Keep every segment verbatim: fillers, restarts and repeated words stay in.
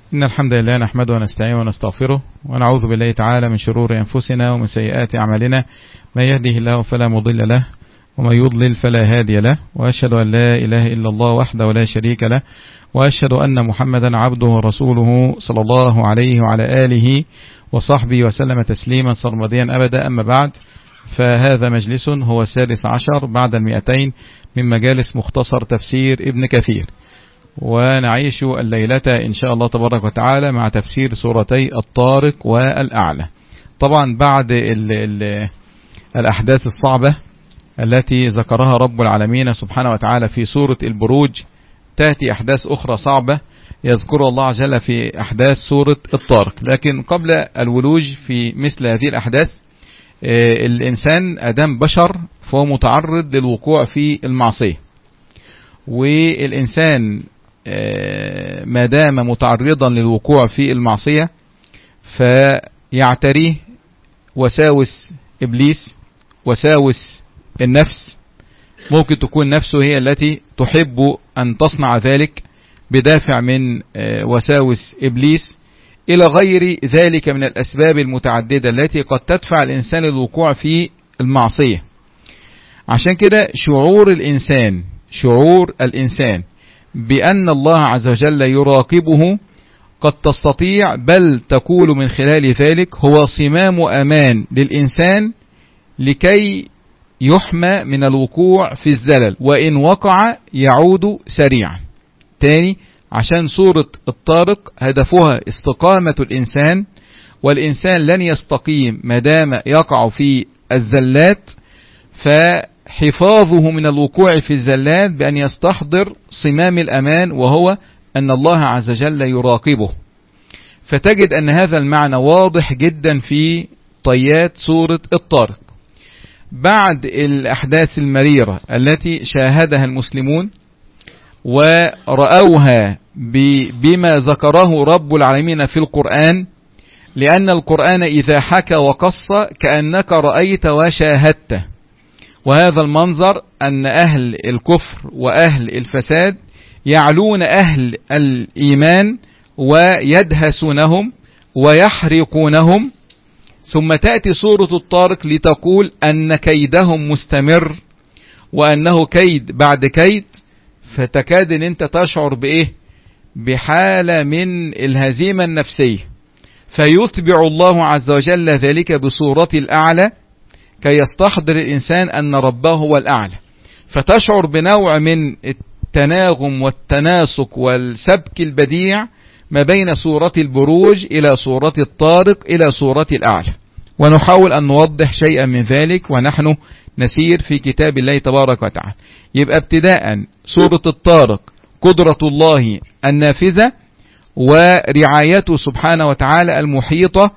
إن الحمد لله نحمده ونستعينه ونستغفره ونعوذ بالله تعالى من شرور أنفسنا ومن سيئات أعمالنا. من يهده الله فلا مضل له ومن يضلل فلا هادي له، وأشهد أن لا إله إلا الله وحده لا شريك له، وأشهد أن محمدا عبده ورسوله صلى الله عليه وعلى آله وصحبه وسلم تسليما سرمديا أبدا. أما بعد، فهذا مجلس هو السادس عشر بعد المئتين من مجالس مختصر تفسير ابن كثير، ونعيش الليلة إن شاء الله تبارك وتعالى مع تفسير سورتي الطارق والأعلى. طبعا بعد ال ال الأحداث الصعبة التي ذكرها رب العالمين سبحانه وتعالى في سورة البروج، تأتي أحداث أخرى صعبة يذكر الله عز وجل في أحداث سورة الطارق. لكن قبل الولوج في مثل هذه الأحداث، الإنسان أدام بشر فهو متعرض للوقوع في المعصية، والإنسان ما دام متعرضا للوقوع في المعصية فيعتريه وساوس إبليس، وساوس النفس. ممكن تكون نفسه هي التي تحب أن تصنع ذلك بدافع من وساوس إبليس، إلى غير ذلك من الأسباب المتعددة التي قد تدفع الإنسان للوقوع في المعصية. عشان كده شعور الإنسان شعور الإنسان بأن الله عز وجل يراقبه قد تستطيع بل تكون من خلال ذلك هو صمام أمان للإنسان لكي يحمى من الوقوع في الزلل، وإن وقع يعود سريعا. تاني، عشان سورة الطارق هدفها استقامة الإنسان، والإنسان لن يستقيم ما دام يقع في الزلات، فحفاظه من الوقوع في الزلات بأن يستحضر صمام الأمان، وهو أن الله عز وجل يراقبه. فتجد أن هذا المعنى واضح جدا في طيات سورة الطارق. بعد الأحداث المريرة التي شاهدها المسلمون ورأوها بما ذكره رب العالمين في القرآن، لأن القرآن إذا حكى وقص كأنك رأيت وشاهدت. وهذا المنظر أن أهل الكفر وأهل الفساد يعلون أهل الإيمان ويدهسونهم ويحرقونهم، ثم تأتي سورة الطارق لتقول أن كيدهم مستمر وأنه كيد بعد كيد. فتكاد أن أنت تشعر بإيه؟ بحالة من الهزيمة النفسية. فيتبع الله عز وجل ذلك بصورة الأعلى كي يستحضر الإنسان أن ربه هو الأعلى، فتشعر بنوع من التناغم والتناسق والسبك البديع ما بين سورة البروج إلى سورة الطارق إلى سورة الأعلى. ونحاول أن نوضح شيئا من ذلك ونحن نسير في كتاب الله تبارك وتعالى. يبقى ابتداء سورة الطارق قدرة الله النافذة ورعايته سبحانه وتعالى المحيطة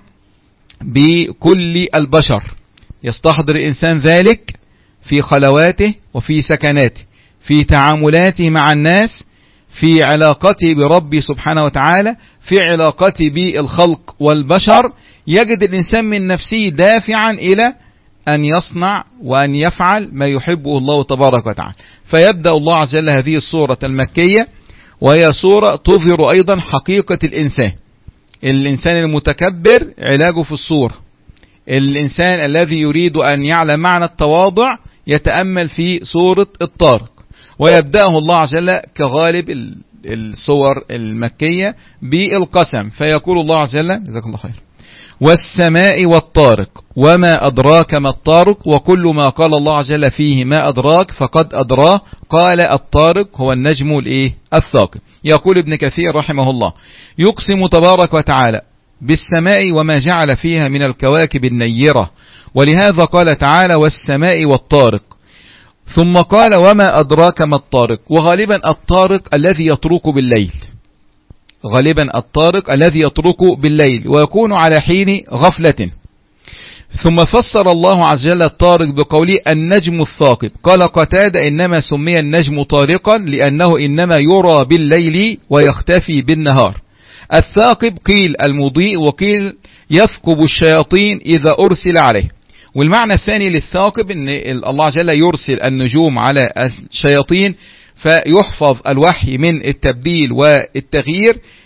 بكل البشر، يستحضر الإنسان ذلك في خلواته وفي سكناته، في تعاملاته مع الناس، في علاقته بربي سبحانه وتعالى، في علاقته بالخلق والبشر. يجد الإنسان من نفسه دافعا إلى أن يصنع وأن يفعل ما يحبه الله تبارك وتعالى. فيبدأ الله عز وجل هذه السورة المكية، وهي سورة تظهر أيضا حقيقة الإنسان. الإنسان المتكبر علاجه في السورة. الإنسان الذي يريد أن يعلم معنى التواضع يتأمل في سورة الطارق. ويبدأه الله عز وجل كغالب السور المكية بالقسم، فيقول الله عز وجل جزاك الله خير: والسماء والطارق وما أدراك ما الطارق. وكل ما قال الله عز وجل فيه ما أدراك فقد أدراه. قال الطارق هو النجم الإيه؟ الثاقب. يقول ابن كثير رحمه الله: يقسم تبارك وتعالى بالسماء وما جعل فيها من الكواكب النيرة، ولهذا قال تعالى: والسماء والطارق. ثم قال: وما أدراك ما الطارق. وغالبا الطارق الذي يطرق بالليل، غالبا الطارق الذي يطرق بالليل ويكون على حين غفلة. ثم فسر الله عز وجل الطارق بقوله: النجم الثاقب. قال قتادة: إنما سمي النجم طارقا لأنه إنما يرى بالليل ويختفي بالنهار. الثاقب قيل المضيء، وقيل يثقب الشياطين إذا أرسل عليه. والمعنى الثاني للثاقب ان الله عز وجل يرسل النجوم على الشياطين فيحفظ الوحي من التبديل والتغيير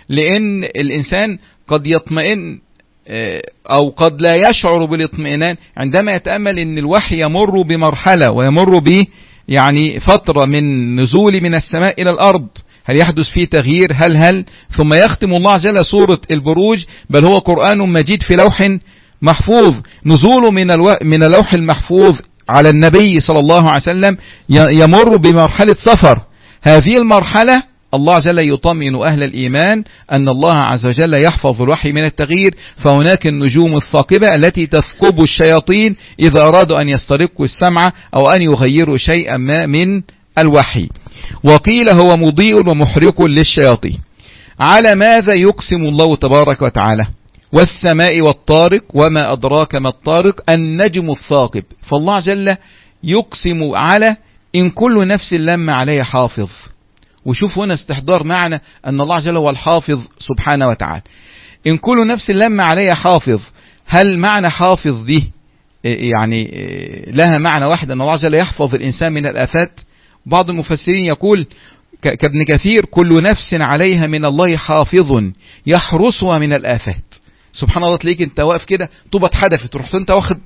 لأن الإنسان قد يطمئن أو قد لا يشعر بالاطمئنان عندما يتأمل أن الوحي يمر بمرحلة ويمر ب يعني فترة من نزول من السماء إلى الأرض، هل يحدث فيه تغيير؟ هل هل ثم يختم الله عز وجل سورة البروج بل هو قرآن مجيد في لوح محفوظ، نزوله من الو... من اللوح المحفوظ على النبي صلى الله عليه وسلم يمر بمرحلة سفر. هذه المرحلة الله عز وجل يطمئن أهل الإيمان أن الله عز وجل يحفظ الوحي من التغيير، فهناك النجوم الثاقبة التي تثقب الشياطين إذا أرادوا أن يسترقوا السمع أو أن يغيروا شيئا ما من الوحي. وقيل هو مضيء ومحرق للشياطين. على ماذا يقسم الله تبارك وتعالى؟ والسماء والطارق وما أدراك ما الطارق النجم الثاقب. فالله عز وجل يقسم على إن كل نفس لما عليه حافظ. وشوف هنا استحضار معنى أن الله عز وجل هو الحافظ سبحانه وتعالى. إن كل نفس لما عليه حافظ، هل معنى حافظ دي يعني لها معنى واحد أن الله عز وجل يحفظ الإنسان من الآفات؟ بعض المفسرين يقول كابن كثير كل نفس عليها من الله حافظ يحرسها من الآفات. سبحان الله، تلاقيك انت واقف كده طوبة اتحدفت رحت انت واخد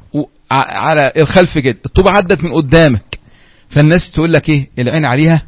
على الخلف كده، الطوبة عدت من قدامك، فالناس تقول لك ايه؟ العين عليها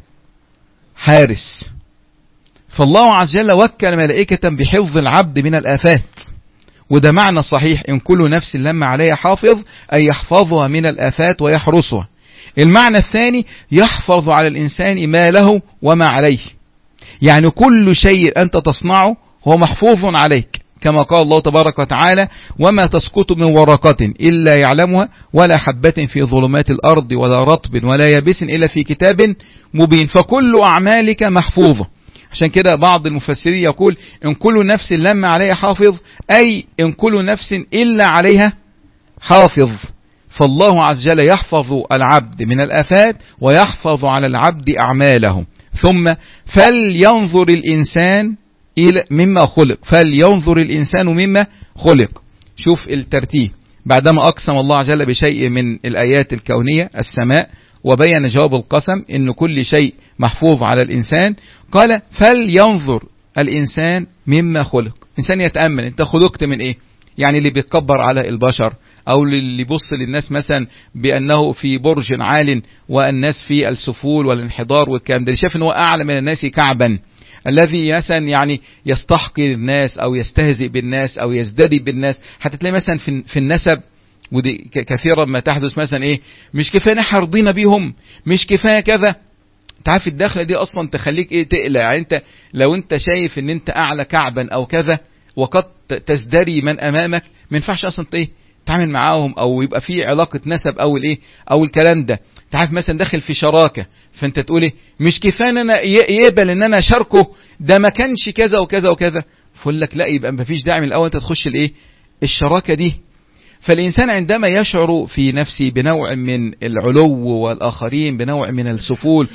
حارس. فالله عز وجل وكل ملائكة بحفظ العبد من الآفات، وده معنى صحيح. إن كل نفس لما عليها حافظ أي يحفظها من الآفات ويحرسها. المعنى الثاني يحفظ على الإنسان ما له وما عليه، يعني كل شيء أنت تصنعه هو محفوظ عليك، كما قال الله تبارك وتعالى وما تسقط من ورقة إلا يعلمها ولا حبة في ظلمات الأرض ولا رطب ولا يابس إلا في كتاب مبين. فكل أعمالك محفوظة. عشان كده بعض المفسرين يقول إن كل نفس لما عليها حافظ أي إن كل نفس إلا عليها حافظ. فالله عز وجل يحفظ العبد من الآفات ويحفظ على العبد أعماله. ثم فلينظر الإنسان إلى مما خلق، فلينظر الإنسان مما خلق. شوف الترتيب، بعدما أقسم الله عز وجل بشيء من الآيات الكونية السماء وبين جواب القسم إن كل شيء محفوظ على الإنسان، قال فلينظر الإنسان مما خلق. إنسان يتأمل أنت خلقت من إيه؟ يعني اللي بيتكبر على البشر أو اللي يبص للناس مثلا بأنه في برج عال والناس في السفول والانحدار والكلام ده، شايف أنه أعلى من الناس كعبا، الذي مثلا يعني يستحقر الناس أو يستهزئ بالناس أو يزدري بالناس. حتى تلاقي مثلا في, في النسب، ودي كثيرا ما تحدث مثلا إيه، مش كفاية نحن رضينا بيهم، مش كفاية كذا. تعرف الدخلة دي أصلا تخليك إيه؟ تقلق. يعني أنت لو أنت شايف أن أنت أعلى كعبا أو كذا وقد تزدري من أمامك، ما ينفعش أصلا إيه تعمل معاهم أو يبقى في علاقة نسب أو الإيه أو الكلام ده. تعرف مثلا داخل في شراكة، فأنت تقول إيه مش كفاية أن أنا يقبل أن أنا شاركه، ده ما كانش كذا وكذا وكذا. فقول لك لا، يبقى ما فيش داعي من الأول أنت تخش الإيه الشراكة دي. فالإنسان عندما يشعر في نفسه بنوع من العلو والآخرين بنوع من السفول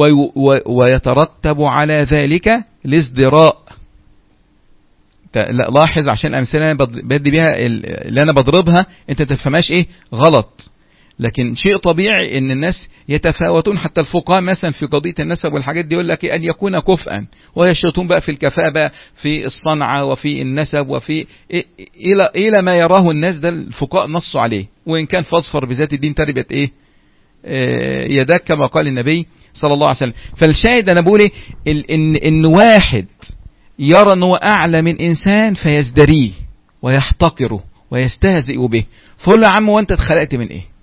ويترتب على ذلك الازدراء. لاحظ عشان الأمثلة أنا بدي بها اللي أنا بضربها أنت تفهماش إيه غلط، لكن شيء طبيعي ان الناس يتفاوتون. حتى الفقهاء مثلا في قضية النسب والحاجات دي يقول لك ان يكون كفءا، ويشترطون بقى في الكفاءة بقى في الصنعة وفي النسب وفي الى الى ما يراه الناس. ده الفقهاء نصوا عليه، وان كان فاصفر بذات الدين تربت ايه يداك كما قال النبي صلى الله عليه وسلم. فالشاهد انا بقول ايه ان ان واحد يرى انه اعلى من انسان فيزدريه ويحتقره ويستهزئ به، فقول له يا عم وانت اتخلقت من ايه؟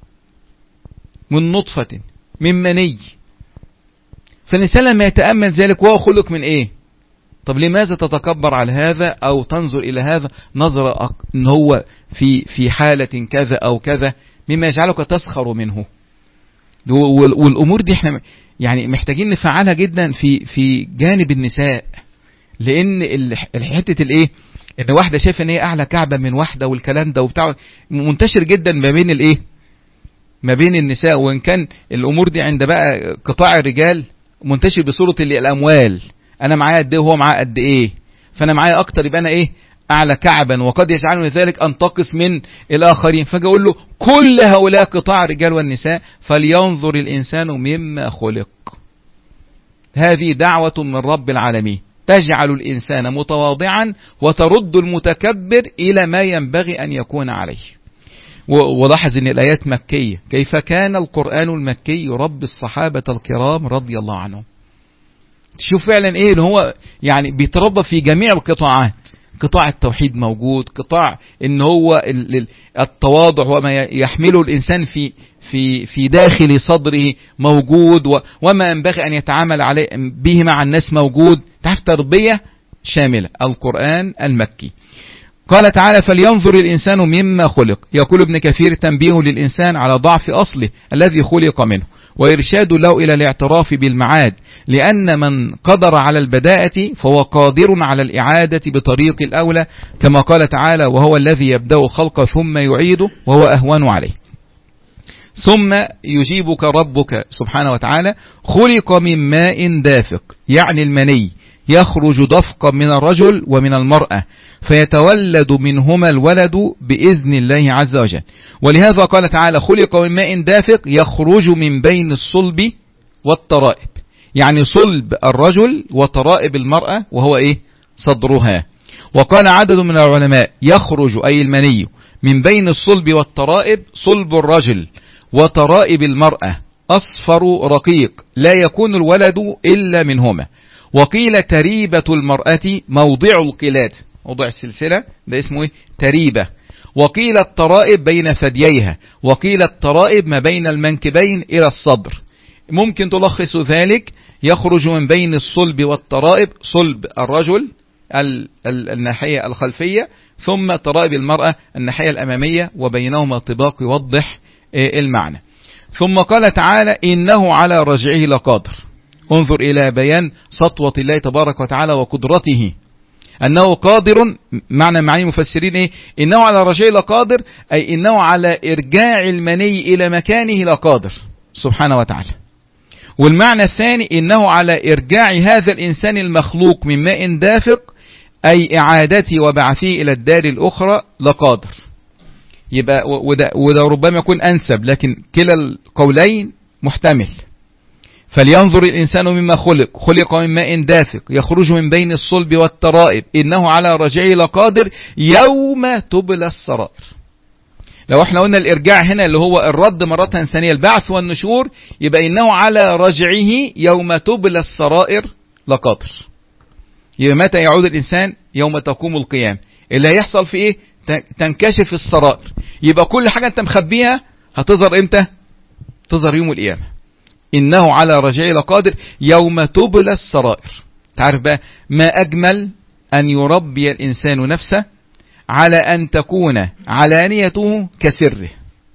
من نطفة من مني. فالإنسان لما يتأمل ذلك وهو خلق من ايه؟ طب لماذا تتكبر على هذا او تنظر الى هذا نظرة ان هو في في حالة كذا او كذا مما يجعلك تسخر منه؟ والامور دي احنا يعني محتاجين نفعلها جدا في في جانب النساء، لان الحتة الايه ان واحدة شايفة ان هي اعلى كعبة من واحدة والكلام ده وبتاع منتشر جدا ما بين الايه ما بين النساء. وإن كان الأمور دي عند بقى قطاع الرجال منتشر بصورة اللي الأموال، أنا معايا قد إيه وهو معايا قد إيه، فأنا معايا أكتر يبقى أنا إيه أعلى كعبا، وقد يجعلني ذلك أنتقص من الآخرين. فجأة أقول له كل هؤلاء قطاع الرجال والنساء فلينظر الإنسان مما خلق. هذه دعوة من رب العالمين تجعل الإنسان متواضعا وترد المتكبر إلى ما ينبغي أن يكون عليه. ولاحظ أن الآيات مكية. كيف كان القرآن المكي يربي الصحابة الكرام رضي الله عنهم. تشوف فعلا إيه اللي هو يعني بيتربى في جميع القطاعات. قطاع التوحيد موجود، قطاع ان هو التواضع وما يحمله الانسان في في في داخل صدره موجود، وما ينبغي ان يتعامل عليه به مع الناس موجود. تعرف تربية شاملة القرآن المكي. قال تعالى: فلينظر الإنسان مما خلق. يقول ابن كثير: تنبيه للإنسان على ضعف أصله الذي خلق منه، وإرشاد له إلى الاعتراف بالمعاد، لأن من قدر على البداءة فهو قادر على الإعادة بطريق الأولى، كما قال تعالى: وهو الذي يبدأ الخلق ثم يعيده وهو أهون عليه. ثم يجيبك ربك سبحانه وتعالى: خلق من ماء دافق، يعني المني، يخرج دفقا من الرجل ومن المرأة، فيتولد منهما الولد بإذن الله عز وجل. ولهذا قال تعالى: خلق من ماء دافق يخرج من بين الصلب والترائب، يعني صلب الرجل وترائب المرأة وهو إيه؟ صدرها. وقال عدد من العلماء: يخرج أي المني من بين الصلب والترائب صلب الرجل وترائب المرأة أصفر رقيق، لا يكون الولد إلا منهما. وقيل تريبة المرأة موضع القلاد، موضع السلسلة ده اسمه إيه؟ تريبة. وقيل الترائب بين ثدييها، وقيل الترائب ما بين المنكبين إلى الصدر. ممكن تلخص ذلك: يخرج من بين الصلب والترائب صلب الرجل الناحية الخلفية، ثم ترائب المرأة الناحية الأمامية، وبينهما طباق يوضح المعنى. ثم قال تعالى: إنه على رجعه لقادر. انظر إلى بيان سطوة الله تبارك وتعالى وقدرته، أنه قادر. معنى معاني المفسرين إيه؟ إنه على رجعه لقادر، أي إنه على إرجاع المني إلى مكانه لقادر سبحانه وتعالى. والمعنى الثاني: إنه على إرجاع هذا الإنسان المخلوق من ماء دافق، أي إعادته وبعثه إلى الدار الأخرى لقادر. يبقى وده, وده ربما يكون أنسب، لكن كلا القولين محتمل. فلينظر الإنسان مما خلق، خلق من ماء دافق يخرج من بين الصلب والترائب، إنه على رجعه لقادر يوم تبلى السرائر. لو احنا قلنا الإرجاع هنا اللي هو الرد مرة ثانية، البعث والنشور، يبقى إنه على رجعه يوم تبلى السرائر لقادر. يبقى متى يعود الإنسان؟ يوم تقوم القيام. اللي هيحصل في إيه؟ تنكشف السرائر. يبقى كل حاجة أنت مخبيها هتظهر إمتى؟ تظهر يوم القيامة. إنه على رجعه لقادر يوم تبلى السرائر. تعرف بقى ما أجمل أن يربي الإنسان نفسه على أن تكون علانيته كسره.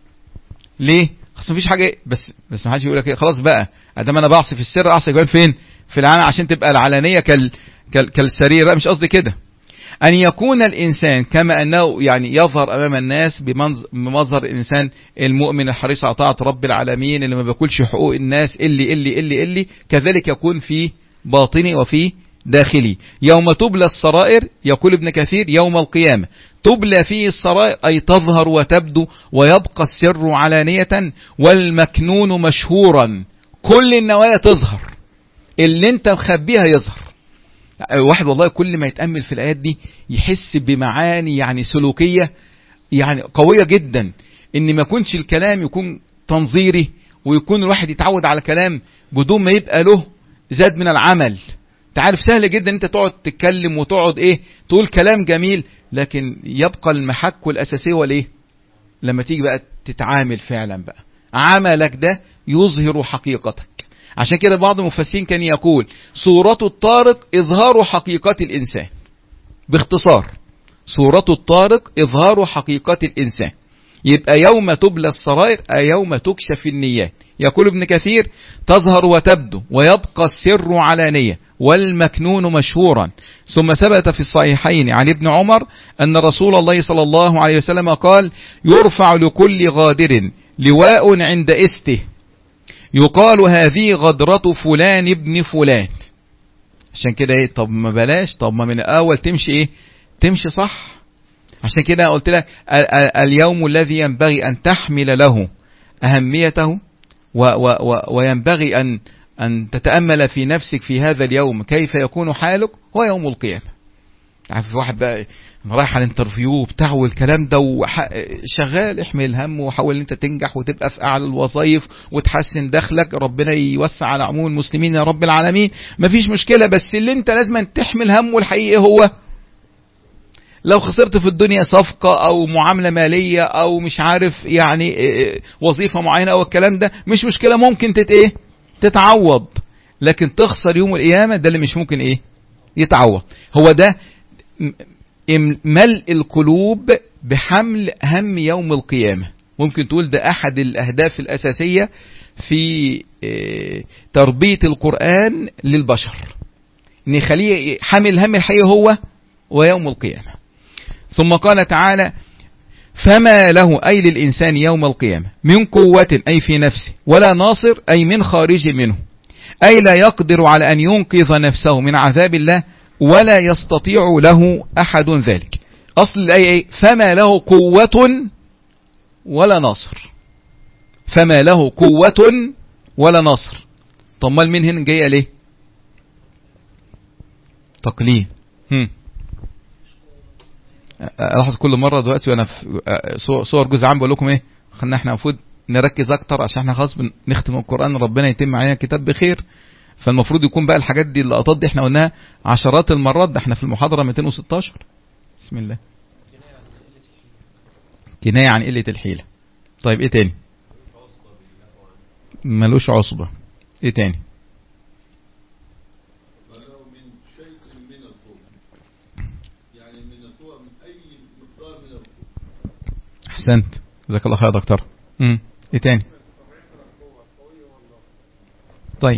ليه؟ خلاص مفيش حاجة، بس بس ما حدش يقول لك خلاص بقى ادام انا بعصي في السر اعصي كمان فين؟ في العلن، عشان تبقى العلانية كال كال كالسرير. لا، مش قصدي كده. أن يكون الإنسان كما أنه يعني يظهر أمام الناس بمظهر الإنسان المؤمن الحريص على طاعة رب العالمين اللي ما بياكلش حقوق الناس اللي اللي اللي اللي كذلك يكون في باطني وفي داخلي. يوم تبلى السرائر، يقول ابن كثير يوم القيامة تبلى فيه السرائر، أي تظهر وتبدو ويبقى السر علانية والمكنون مشهورا. كل النوايا تظهر، اللي انت مخبيها يظهر. واحد والله كل ما يتأمل في الآيات دي يحس بمعاني يعني سلوكية يعني قوية جدا، ان ما يكونش الكلام يكون تنظيري، ويكون الواحد يتعود على كلام بدون ما يبقى له زاد من العمل. تعرف سهل جدا انت تقعد تتكلم وتقعد ايه تقول كلام جميل، لكن يبقى المحك والأساسي والايه لما تيجي بقى تتعامل فعلا بقى عملك ده يظهر حقيقتك. عشان كده بعض المفسرين كان يقول صورة الطارق إظهار حقيقة الإنسان. باختصار صورة الطارق إظهار حقيقة الإنسان. يبقى يوم تبلى السرائر أي يوم تكشف النيات. يقول ابن كثير تظهر وتبدو ويبقى السر علانية والمكنون مشهورا. ثم ثبت في الصحيحين عن ابن عمر أن رسول الله صلى الله عليه وسلم قال يرفع لكل غادر لواء عند استه يقال هذه غدرة فلان ابن فلان. عشان كده ايه طب ما بلاش، طب ما من الاول تمشي ايه تمشي صح. عشان كده قلت لك اليوم الذي ينبغي ان تحمل له اهميته و و و وينبغي ان أن تتأمل في نفسك في هذا اليوم كيف يكون حالك، هو يوم القيامة. عارف واحد بقى رايح على الانترفيو بتاعه والكلام ده وشغال، احمل هم وحاول انت تنجح وتبقى في اعلى الوظائف وتحسن دخلك، ربنا يوسع على عموم المسلمين يا رب العالمين، مفيش مشكلة. بس اللي انت لازم تحمل همه الحقيقي هو لو خسرت في الدنيا صفقة او معاملة مالية او مش عارف يعني وظيفة معينة او الكلام ده، مش مشكلة، ممكن تت ايه تتعوض. لكن تخسر يوم القيامة ده اللي مش ممكن ايه يتعوض. هو ده ملء القلوب بحمل هم يوم القيامة. ممكن تقول ده أحد الأهداف الأساسية في تربية القرآن للبشر، إن يخليه حمل هم الحقيقة هو ويوم القيامة. ثم قال تعالى: فما له أي للإنسان يوم القيامة من قوة أي في نفسه، ولا ناصر أي من خارج منه، أي لا يقدر على أن ينقذ نفسه من عذاب الله، ولا يستطيع له أحد ذلك. أصل الآية فما له قوة ولا ناصر، فما له قوة ولا ناصر. طب ما من هنا جاية ليه؟ تقليل. هم. ألاحظ كل مرة دلوقتي وأنا في صور جزء عام بقول لكم إيه، خلنا إحنا المفروض نركز أكتر عشان إحنا خلاص بنختم القرآن، ربنا يتم علينا كتاب بخير. فالمفروض يكون بقى الحاجات دي اللقطات دي احنا قلناها عشرات المرات، ده احنا في المحاضرة مئتين وستاشر. بسم الله. كناية عن قلة الحيلة. طيب ايه تاني؟ ملوش عصبة. ايه تاني؟ احسنت، جزاك الله خير يا دكتور. امم ايه تاني؟ طيب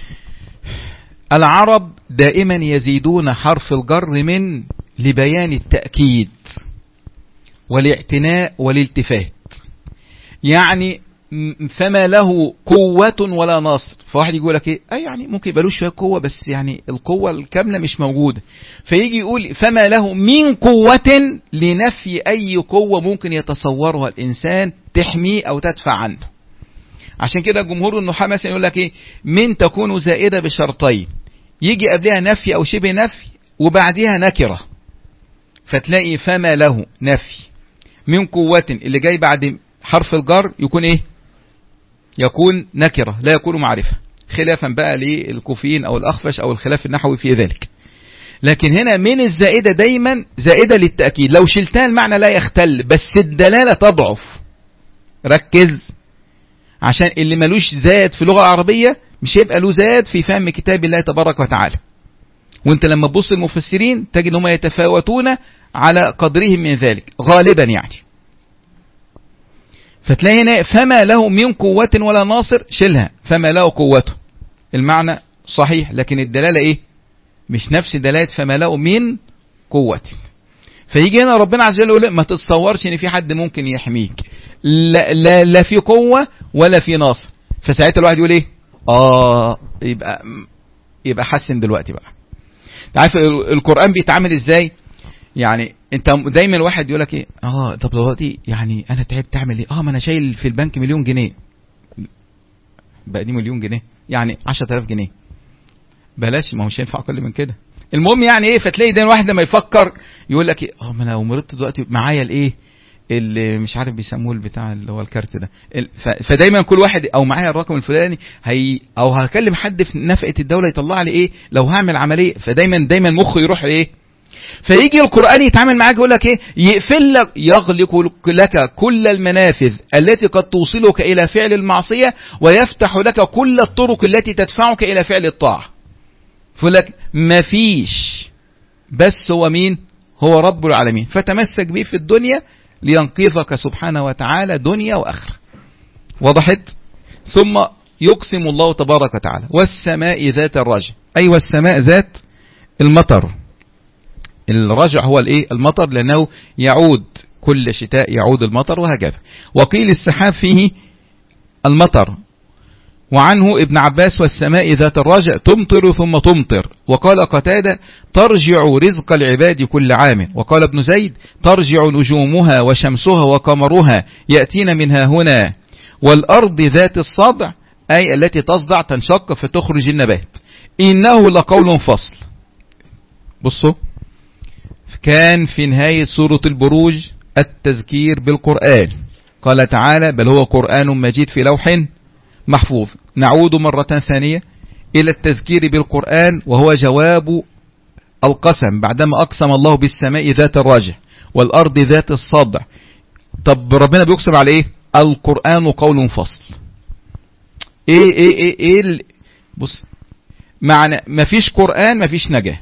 العرب دائما يزيدون حرف الجر من لبيان التأكيد والاعتناء والالتفات. يعني فما له قوة ولا ناصر، فواحد يقول لك ايه اي يعني ممكن يبقى له شويه قوة بس يعني القوة الكاملة مش موجودة، فيجي يقول فما له من قوة لنفي اي قوة ممكن يتصورها الانسان تحميه او تدفع عنه. عشان كده جمهور النحاة مثلا يقول لك ايه من تكون زائدة بشرطين، يجي قبلها نفي او شبه نفي وبعدها نكرة، فتلاقي فما له نفي من قوة اللي جاي بعد حرف الجر يكون ايه يكون نكرة لا يكون معرفة، خلافا بقى للكوفيين او الاخفش او الخلاف النحوي في ذلك. لكن هنا من الزائدة دايما زائدة للتأكيد، لو شلتها المعنى لا يختل بس الدلالة تضعف. ركز عشان اللي ملوش زاد في اللغة العربية مش هيبقى له زاد في فهم كتاب الله تبارك وتعالى. وانت لما تبص المفسرين تجد هم يتفاوتون على قدرهم من ذلك غالبا يعني. فتلاقي هنا فما له من قوة ولا ناصر، شيلها فما له قوته، المعنى صحيح لكن الدلالة ايه مش نفس دلالة فما له من قوة. فيجي هنا ربنا عز وجل يقول ما تتصورش ان في حد ممكن يحميك، لا, لا, لا في قوة ولا في ناصر. فساعتها الواحد يقول ايه اه يبقى يبقى حسن دلوقتي بقى. عارف القرآن بيتعامل ازاي؟ يعني انت دايما الواحد يقول لك ايه اه طب دلوقتي يعني انا تعبت تعمل ايه؟ اه ما انا شايل في البنك مليون جنيه، بقى دي مليون جنيه يعني عشرة آلاف جنيه، بلاش ما هو مش هينفع اقل من كده. المهم يعني ايه، فتلاقي ده الواحد لما يفكر يقول لك ايه اه ما انا لو مرضت دلوقتي معايا الايه اللي مش عارف بيسموه البتاع اللي هو الكارت ده، فدايما كل واحد او معايا الرقم الفلاني هي او هكلم حد في نفقة الدولة يطلع لي ايه لو هعمل عملية، فدايما دايما مخه يروح ايه. فيجي القرآن يتعامل معاك يقول لك ايه يقفل لك يغلق لك كل المنافذ التي قد توصلك الى فعل المعصية ويفتح لك كل الطرق التي تدفعك الى فعل الطاعة. فيقول لك مفيش بس هو مين؟ هو رب العالمين، فتمسك به في الدنيا لينقذك سبحانه وتعالى دنيا وآخرة. وضحت؟ ثم يقسم الله تبارك وتعالى والسماء ذات الرجع، أي أيوة والسماء ذات المطر. الرجع هو الايه المطر لأنه يعود كل شتاء يعود المطر وهكذا. وقيل السحاب فيه المطر. وعنه ابن عباس والسماء ذات الرجع تمطر ثم تمطر. وقال قتادة ترجع رزق العباد كل عام. وقال ابن زيد ترجع نجومها وشمسها وقمرها يأتين منها هنا. والأرض ذات الصدع أي التي تصدع تنشق فتخرج النبات. إنه لقول فصل. بصوا، كان في نهاية سورة البروج التذكير بالقرآن، قال تعالى بل هو قرآن مجيد في لوح محفوظ. نعود مرة ثانية إلى التذكير بالقرآن، وهو جواب القسم بعدما أقسم الله بالسماء ذات الرجع والأرض ذات الصدع. طب ربنا بيقسم على إيه؟ القرآن قول فصل. إيه إيه إيه إيه بص، معنى مفيش قرآن مفيش نجاة،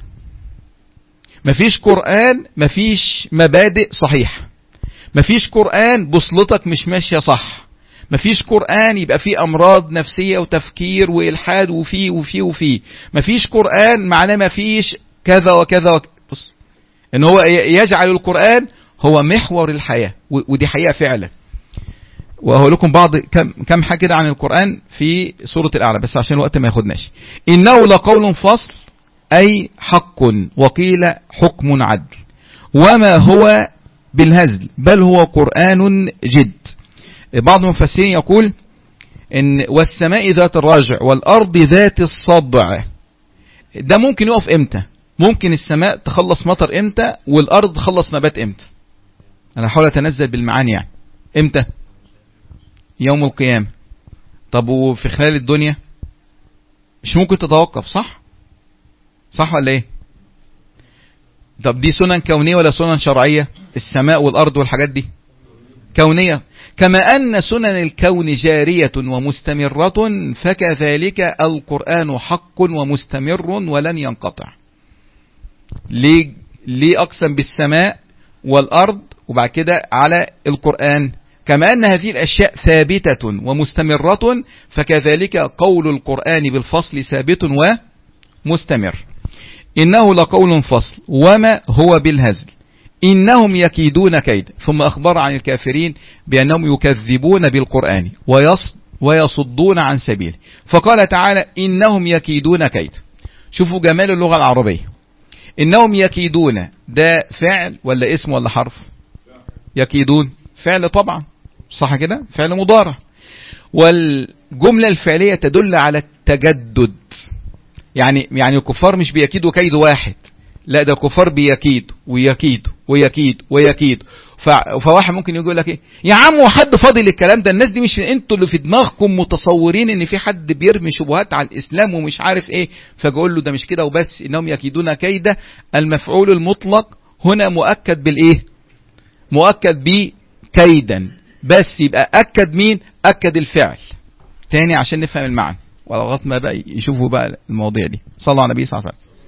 مفيش قرآن مفيش مبادئ صحيحة، مفيش قرآن بوصلتك مش ماشية صح، مفيش قرآن يبقى فيه أمراض نفسية وتفكير وإلحاد وفيه وفيه وفيه، مفيش قرآن معناه مفيش كذا وكذا وكذا. بص، إن هو يجعل القرآن هو محور الحياة، ودي حقيقة فعلا. وأقول لكم بعض كم كم حاجة كده عن القرآن في سورة الأعلى بس عشان الوقت ما ياخدناش. إنه لقول فصل أي حق، وقيل حكم عدل، وما هو بالهزل بل هو قرآن جد. بعض المفسرين يقول إن والسماء ذات الرجع والأرض ذات الصدع. ده ممكن يقف إمتى؟ ممكن السماء تخلص مطر إمتى والأرض تخلص نبات إمتى؟ أنا حاول أتنزل بالمعاني يعني. إمتى؟ يوم القيامة. طب وفي خلال الدنيا مش ممكن تتوقف، صح؟ صح ولا ايه؟ طب دي سنن كونية ولا سنن شرعية؟ السماء والأرض والحاجات دي كونية. كما أن سنن الكون جارية ومستمرة فكذلك القرآن حق ومستمر ولن ينقطع. ليه, ليه أقسم بالسماء والأرض وبعد كده على القرآن؟ كما أن هذه الأشياء ثابتة ومستمرة فكذلك قول القرآن بالفصل ثابت ومستمر. إنه لقول فصل وما هو بالهزل إنهم يكيدون كيد. ثم أخبر عن الكافرين بأنهم يكذبون بالقرآن ويصدون عن سبيله، فقال تعالى إنهم يكيدون كيد. شوفوا جمال اللغة العربية. إنهم يكيدون ده فعل ولا اسم ولا حرف؟ يكيدون فعل طبعا، صح كده؟ فعل مضارع. والجملة الفعلية تدل على التجدد. يعني يعني الكفار مش بيكيدوا كيد واحد، لا ده الكفار بيكيد ويكيد ويكيد ويكيد. فواحد ممكن يقول لك ايه يا عم وحد فاضل الكلام ده؟ الناس دي مش انتوا اللي في دماغكم متصورين ان في حد بيرمي شبهات على الاسلام ومش عارف ايه. فقول له ده مش كده وبس. انهم يكيدون كيدا المفعول المطلق هنا مؤكد بالايه؟ مؤكد بكيدا، بس يبقى اكد مين؟ اكد الفعل تاني عشان نفهم المعنى، ولغايه ما بقى يشوفوا بقى المواضيع دي. صلوا على النبي صلى الله عليه وسلم.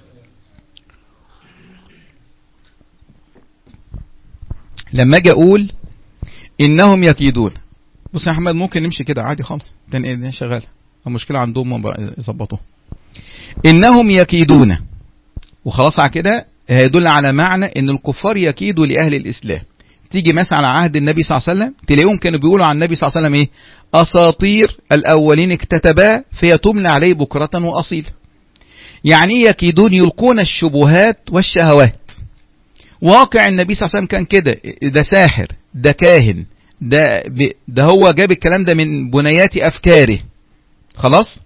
لما اجي اقول انهم يكيدون، بص يا احمد ممكن نمشي كده عادي خالص، تاني ايه شغال، المشكله عندهم ما يظبطوها. انهم يكيدون وخلاص على كده هيدل على معنى ان الكفار يكيدوا لاهل الاسلام. تيجي مثلا على عهد النبي صلى الله عليه وسلم تلاقيهم كانوا بيقولوا عن النبي صلى الله عليه وسلم ايه؟ اساطير الاولين اكتتبا فيتمنى عليه بكره واصيلا. يعني يكيدون يلقون الشبهات والشهوات. واقع النبي صلى الله عليه وسلم كان كده، ده ساحر، ده كاهن، ده ده هو جاب الكلام ده من بنيات افكاره. خلاص؟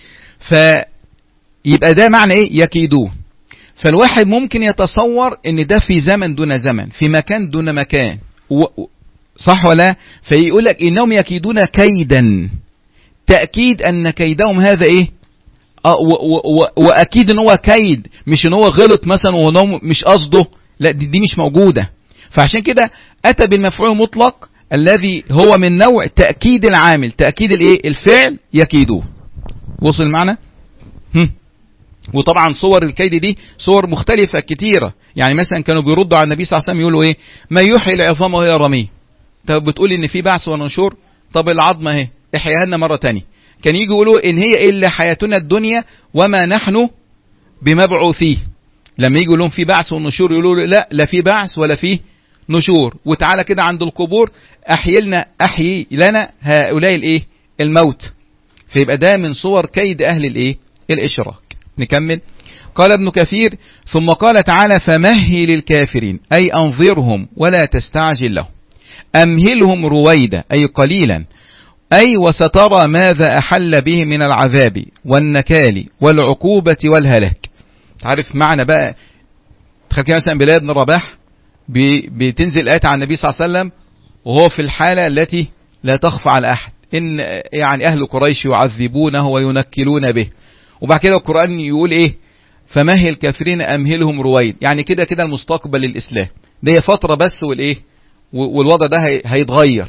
فيبقى ده معنى ايه؟ يكيدون. فالواحد ممكن يتصور ان ده في زمن دون زمن، في مكان دون مكان، صح ولا؟ فيقول لك انهم يكيدون كيدا، تأكيد ان كيدهم هذا ايه؟ اه واكيد ان هو كيد، مش ان هو غلط مثلا وهو مش قصده، لا دي, دي مش موجودة. فعشان كده اتى بالمفعول المطلق الذي هو من نوع تأكيد العامل، تأكيد الايه؟ الفعل يكيدوه. وصل المعنى؟ هم. وطبعا صور الكيد دي صور مختلفة كتيرة. يعني مثلا كانوا بيردوا على النبي صلى الله عليه وسلم يقولوا ايه؟ ما يحيي العظام وهي رميه. طب بتقول ان في بعث ونشور، طب العظمة اهي احياها لنا مرة تانية. كان يجي يقولوا ان هي الا حياتنا الدنيا وما نحن بمبعوثيه. لما يجوا لهم في بعث ونشور يقولوا لا لا في بعث ولا في نشور، وتعالى كده عند القبور احيي لنا احيي لنا هؤلاء الايه؟ الموت. فيبقى ده من صور كيد اهل الايه؟ الاشراك. نكمل. قال ابن كثير ثم قال تعالى فمهل الكافرين أي أنظرهم ولا تستعجل لهم، أمهلهم رويدا أي قليلا، أي وسترى ماذا أحل به من العذاب والنكال والعقوبة والهلاك. تعرف معنى بقى، تخيل كده مثلا بلال بن رباح بتنزل آيات عن النبي صلى الله عليه وسلم وهو في الحالة التي لا تخفى على أحد، إن يعني أهل قريش يعذبونه وينكلون به، وبعد كده القرآن يقول إيه؟ فمهل الكافرين أمهلهم رويد. يعني كده كده المستقبل للإسلام دي فترة بس، والإيه والوضع ده هيتغير.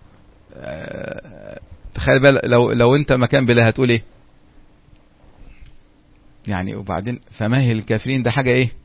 تخيل بقى لو لو أنت مكان بلال هتقول إيه يعني؟ وبعدين فمهل الكافرين ده حاجة إيه؟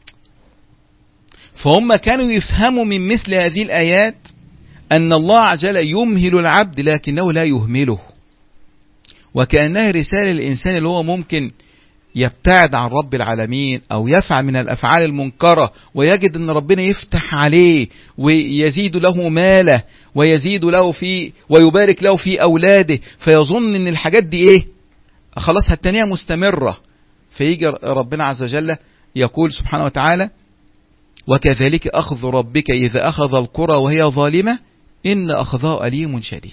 فهم كانوا يفهموا من مثل هذه الآيات أن الله عز وجل يمهل العبد لكنه لا يهمله، وكأنها رسالة للإنسان اللي هو ممكن يبتعد عن رب العالمين أو يفعل من الأفعال المنكرة ويجد أن ربنا يفتح عليه ويزيد له ماله ويزيد له في ويبارك له في أولاده، فيظن أن الحاجات دي إيه؟ خلاص التانية مستمرة. فيجي ربنا عز وجل يقول سبحانه وتعالى: وكذلك أخذ ربك إذا أخذ القرى وهي ظالمة إن أخذها أليم شديد.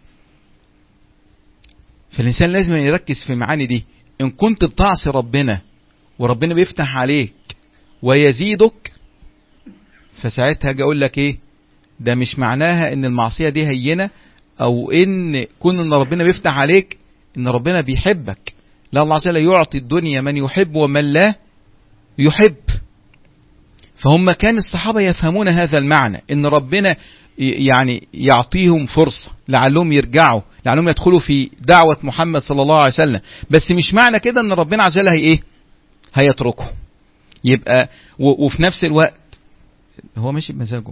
فالإنسان لازم يركز في المعاني دي. إن كنت بتعصي ربنا وربنا بيفتح عليك ويزيدك، فساعتها هاجي أقول لك إيه؟ ده مش معناها إن المعصية دي هينة، أو إن كون إن ربنا بيفتح عليك إن ربنا بيحبك. لا، الله عز وجل يعطي الدنيا من يحب ومن لا يحب. فهم كان الصحابة يفهمون هذا المعنى، إن ربنا يعني يعطيهم فرصة لعلهم يرجعوا، لعلهم يدخلوا في دعوة محمد صلى الله عليه وسلم، بس مش معنى كده إن ربنا عز وجل هي إيه؟ هيتركه. يبقى وفي نفس الوقت هو ماشي بمزاجه،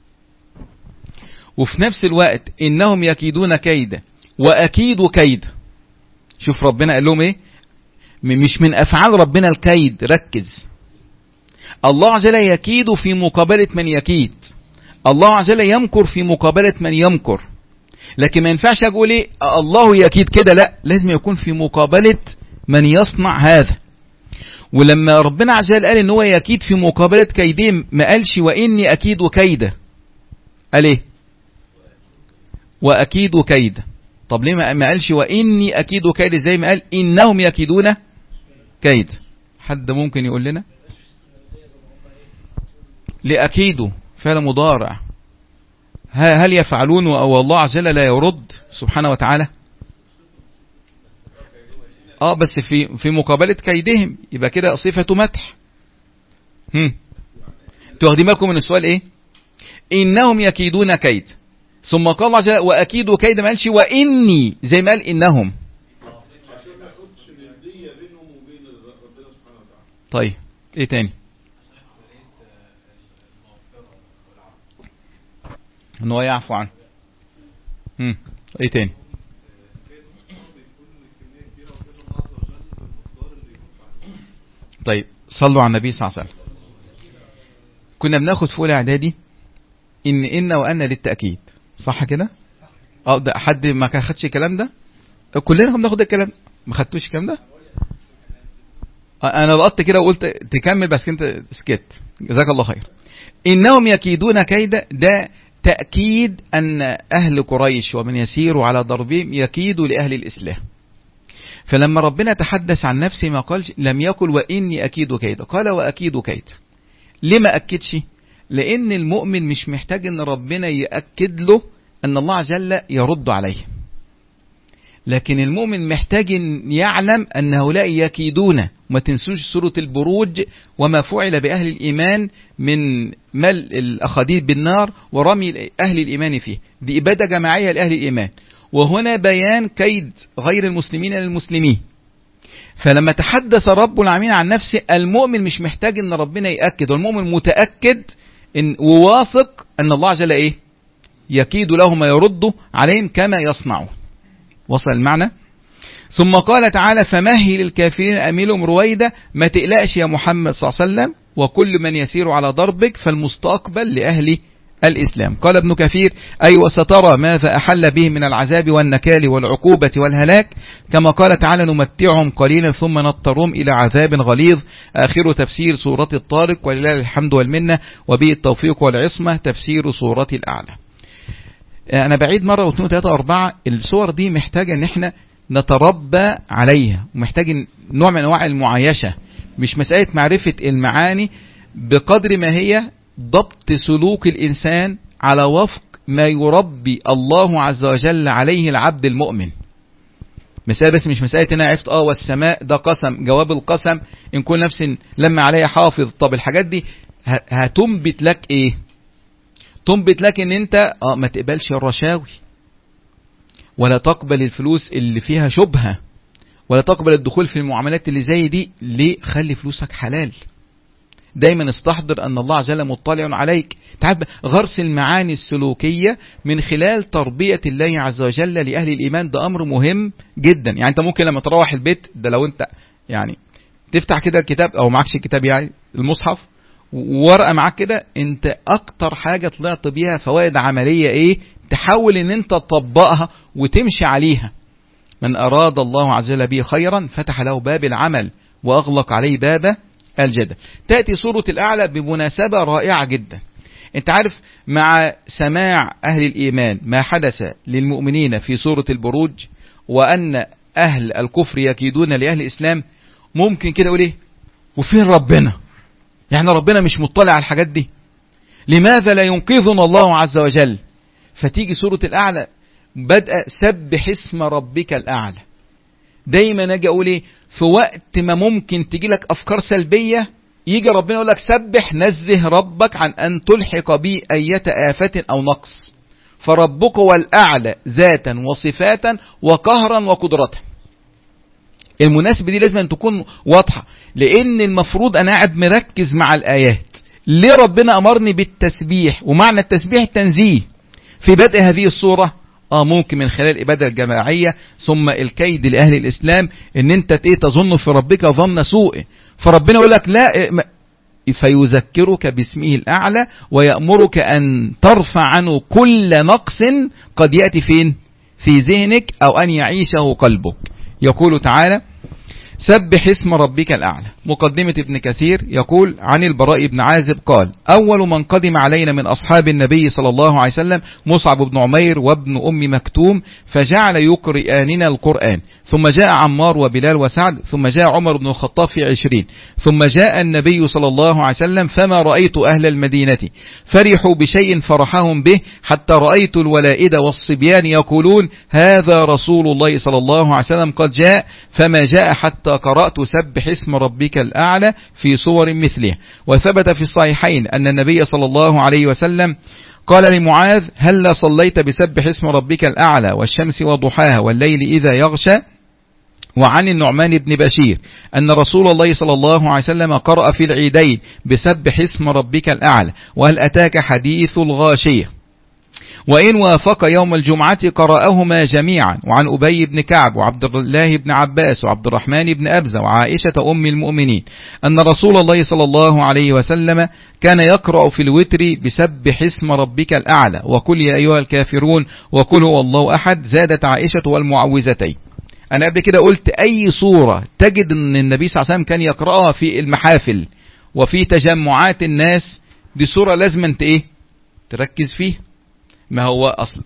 وفي نفس الوقت إنهم يكيدون كيدا وأكيد كيدا. شوف ربنا قال لهم إيه؟ مش من أفعال ربنا الكيد، ركز. الله عز وجل يكيد في مقابلة من يكيد، الله عز وجل يمكر في مقابلة من يمكر، لكن ما ينفعش أقول إيه الله يكيد كده، لا، لازم يكون في مقابلة من يصنع هذا. ولما ربنا عز وجل قال إن هو يكيد في مقابلة كيدهم، ما قالش وإني أكيد كيدا، قال إيه؟ وأكيد كيدا. طب ليه ما قالش وإني أكيد كيدا زي ما قال إنهم يكيدون كيد؟ حد ممكن يقول لنا؟ لأكيدوا فعل مضارع، هل يفعلون أو الله عز وجل لا يرد سبحانه وتعالى؟ اه بس في في مقابلة كيدهم، يبقى كده صفة مدح. هم تاخدين بالكم من السؤال ايه؟ إنهم يكيدون كيد، ثم قال الله عز وجل وأكيد كيد، ما قالش وإني زي ما قال إنهم. طيب ايه تاني؟ ان هو يعفو عنه. امم ايه تاني؟ طيب صلوا على النبي صلى الله عليه وسلم. كنا بناخد في اولى اعدادي ان ان وان للتاكيد، صح كده؟ اه ده حد ما خدش الكلام ده؟ كلنا كنا بناخد الكلام، ما خدتوش الكلام ده؟ انا لقطت كده وقلت تكمل بس انت سكت، جزاك الله خير. انهم يكيدون كيدا، ده تأكيد أن أهل قريش ومن يسير على ضربهم يكيدوا لأهل الإسلام. فلما ربنا تحدث عن نفسه ما قالش لم يقل وإني أكيد كيدا، قال وأكيد كيد. لما أكدش؟ لأن المؤمن مش محتاج أن ربنا يأكد له أن الله عز وجل يرد عليه، لكن المؤمن محتاج أن يعلم أن هؤلاء يكيدون. وما تنسوش سورة البروج وما فعل بأهل الإيمان من ملء الأخاديد بالنار ورمي أهل الإيمان فيه، دي إبادة جماعية لأهل الإيمان، وهنا بيان كيد غير المسلمين للمسلمين. فلما تحدث رب العالمين عن نفسه، المؤمن مش محتاج أن ربنا يأكد، والمؤمن متأكد إن وواثق أن الله عز وجل إيه؟ يكيد لهم ويرد عليهم كما يصنعون. وصل المعنى؟ ثم قال تعالى فمهل الكافرين أميلهم رويدا. ما تقلقش يا محمد صلى الله عليه وسلم، وكل من يسير على ضربك فالمستقبل لأهل الإسلام. قال ابن كثير أي وسترى ماذا أحل به من العذاب والنكال والعقوبة والهلاك، كما قال تعالى نمتعهم قليلا ثم نضطرهم إلى عذاب غليظ. آخر تفسير سورة الطارق، ولله الحمد والمنة، وبه التوفيق والعصمة. تفسير سورة الأعلى. انا بعيد مرة واثنين وثلاثة واربعة، الصور دي محتاجة ان احنا نتربى عليها، ومحتاج نوع من انواع المعايشة، مش مسألة معرفة المعاني بقدر ما هي ضبط سلوك الانسان على وفق ما يربي الله عز وجل عليه العبد المؤمن. مسألة بس مش مسألة انا عرفت اه والسماء ده قسم، جواب القسم ان كل نفس لما عليها حافظ. طب الحاجات دي هتنبت لك ايه؟ تنبت لك ان انت اه ما تقبلش الرشاوي، ولا تقبل الفلوس اللي فيها شبهة، ولا تقبل الدخول في المعاملات اللي زي دي. ليه؟ خلي فلوسك حلال. دايما استحضر ان الله عز وجل مطلع عليك. تعرف غرس المعاني السلوكية من خلال تربية الله عز وجل لأهل الإيمان، ده أمر مهم جدا. يعني أنت ممكن لما تروح البيت ده، لو أنت يعني تفتح كده الكتاب أو معكش الكتاب يعني المصحف وورقة معاك كده، أنت أكتر حاجة طلعت بيها فوائد عملية إيه؟ تحاول أن أنت تطبقها وتمشي عليها. من أراد الله عز وجل به خيرا فتح له باب العمل وأغلق عليه باب الجدل. تأتي سورة الأعلى بمناسبة رائعة جدا. انت عارف مع سماع أهل الإيمان ما حدث للمؤمنين في سورة البروج، وأن أهل الكفر يكيدون لأهل الإسلام، ممكن كده يقول ايه؟ وفين ربنا؟ يعني ربنا مش مطلع على الحاجات دي؟ لماذا لا ينقذنا الله عز وجل؟ فتيجي سورة الأعلى بدأ سبح اسم ربك الأعلى. دايما اجي اقول ايه؟ في وقت ما ممكن تجي لك أفكار سلبية، يجي ربنا يقول لك سبح، نزه ربك عن أن تلحق به أية آفة أو نقص، فربك هو الأعلى ذاتا وصفاتا وقهرا وقدرة. المناسبة دي لازم أن تكون واضحة، لأن المفروض أنا قاعد مركز مع الآيات. ليه ربنا أمرني بالتسبيح؟ ومعنى التسبيح التنزيه في بدء هذه السورة. آه ممكن من خلال الإبادة الجماعية، ثم الكيد لأهل الإسلام إن أنت إيه تظن في ربك ظن سوء، فربنا يقول لك لا، فيذكرك باسمه الأعلى ويأمرك أن ترفع عنه كل نقص قد يأتي فين؟ في ذهنك أو أن يعيشه قلبك. يقول تعالى سبح اسم ربك الأعلى. مقدمة ابن كثير يقول عن البراء بن عازب قال أول من قدم علينا من أصحاب النبي صلى الله عليه وسلم مصعب بن عمير وابن أم مكتوم، فجعل يقرئاننا القرآن، ثم جاء عمار وبلال وسعد، ثم جاء عمر بن الخطاب في عشرين، ثم جاء النبي صلى الله عليه وسلم، فما رأيت أهل المدينة فرحوا بشيء فرحهم به حتى رأيت الولائد والصبيان يقولون هذا رسول الله صلى الله عليه وسلم قد جاء، فما جاء حتى قرأت سبح اسم ربك الأعلى في صور مثله. وثبت في الصحيحين أن النبي صلى الله عليه وسلم قال لمعاذ هل صليت بسبح اسم ربك الأعلى والشمس وضحاها والليل إذا يغشى. وعن النعمان بن بشير أن رسول الله صلى الله عليه وسلم قرأ في العيدين بسبح اسم ربك الأعلى وهل أتاك حديث الغاشية، وإن وافق يوم الجمعة قرأهما جميعا. وعن أبي بن كعب وعبد الله بن عباس وعبد الرحمن بن أبزة وعائشة أم المؤمنين أن رسول الله صلى الله عليه وسلم كان يقرأ في الوتر بسبح اسم ربك الأعلى وقل يا أيها الكافرون وقل هو الله أحد، زادت عائشة والمعوذتين. أنا قبل كده قلت أي صورة تجد أن النبي صلى الله عليه وسلم كان يقرأها في المحافل وفي تجمعات الناس، دي صورة لازم أنت إيه تركز فيه. ما هو أصل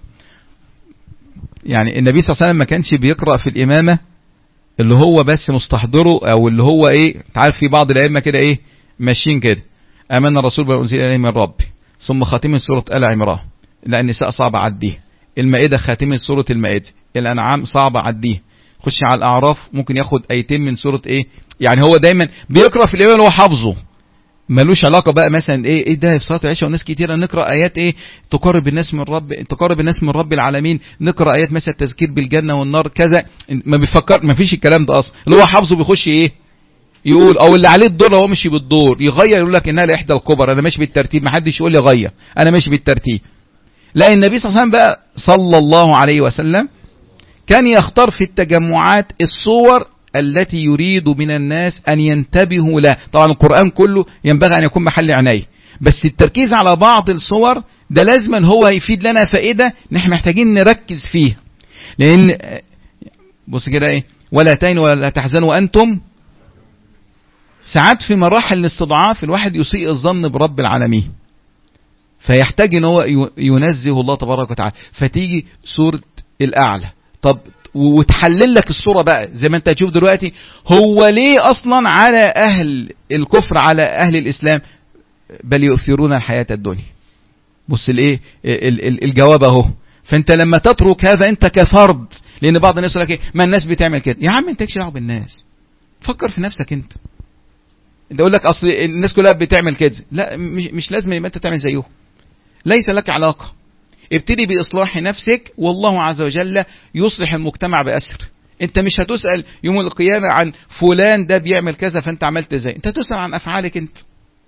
يعني النبي صلى الله عليه وسلم ما كانش بيقرأ في الإمامة اللي هو بس مستحضره أو اللي هو إيه، تعرف في بعض الأئمة كده إيه ماشيين كده آمن الرسول بما أنزل إليه من ربه، ثم خاتمة سورة آل عمران، لا النساء صعبة عديه، المائدة خاتمة سورة المائدة، الأنعام صعبة عديه، خش على الأعراف ممكن ياخد آيتين من سورة إيه. يعني هو دايما بيقرأ في الإمامة اللي هو حافظه، ملوش علاقة بقى مثلا ايه ايه ده في صلاة العشاء والناس كتيرة نقرأ ايات ايه تقرب الناس من رب تقرب الناس من رب العالمين، نقرأ ايات مثلا تذكير بالجنة والنار كذا، ما بيفكر ما فيش الكلام ده اصلا. اللي هو حافظه بيخش ايه يقول، او اللي عليه الدور هو مشي بالدور يغير يقول لك انها لاحدى الكبر، انا ماشي بالترتيب، ما حدش يقول لي غير، انا ماشي بالترتيب. لا النبي صلى الله عليه وسلم بقى صلى الله عليه وسلم كان يختار في التجمعات الصور التي يريد من الناس أن ينتبهوا له. طبعا القرآن كله ينبغي أن يكون محل عناية، بس التركيز على بعض الصور ده لازما هو يفيد لنا فائدة نحن محتاجين نركز فيها. لأن بص كده إيه ولا تهنوا ولا تحزنوا وأنتم، ساعات في مراحل الاستضعاف الواحد يسيء الظن برب العالمين، فيحتاج ان هو ينزه الله تبارك وتعالى، فتيجي سورة الأعلى. طب وتحلل لك الصورة بقى زي ما انت تشوف دلوقتي، هو ليه اصلا على اهل الكفر على اهل الاسلام بل يؤثرون الحياة الدنيا؟ بص الايه الجواب اهو. فانت لما تترك هذا انت كفرد، لان بعض الناس يقول لك ايه ما الناس بتعمل كده. يا عم انت مالكش دعوه بالناس، فكر في نفسك انت. انت يقول لك اصل الناس كلها بتعمل كده، لا مش, مش لازم يبقى انت تعمل زيهم، ليس لك علاقه. ابتدي باصلاح نفسك والله عز وجل يصلح المجتمع بأسر. انت مش هتسأل يوم القيامة عن فلان ده بيعمل كذا فانت عملت ازاي، انت هتسأل عن افعالك انت.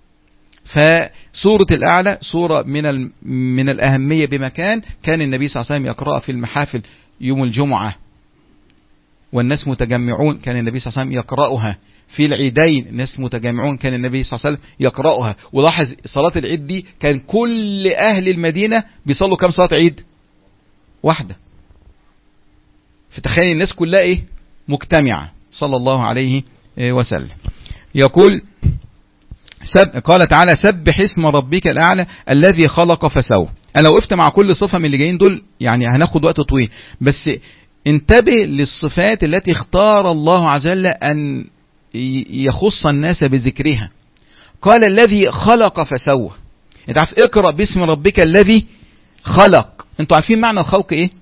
فسورة الأعلى سورة من من الأهمية بمكان، كان النبي صلى الله عليه وسلم يقرأ في المحافل يوم الجمعة والناس متجمعون، كان النبي صلى الله عليه وسلم يقرأها في العيدين، الناس متجمعون كان النبي صلى الله عليه وسلم يقرأها. ولاحظ صلاة العيد دي كان كل أهل المدينة بيصلوا كم صلاة عيد؟ واحدة. فتخيل الناس كلها إيه؟ مجتمعة صلى الله عليه وسلم. يقول سب قال تعالى سبح اسم ربك الأعلى الذي خلق فسوى. أنا لو وقفت مع كل صفة من اللي جايين دول يعني هناخد وقت طويل، بس انتبه للصفات التي اختار الله عز وجل أن يخص الناس بذكرها. قال الذي خلق فسوى. انت عارف اقرأ باسم ربك الذي خلق. انتوا عارفين معنى الخلق ايه؟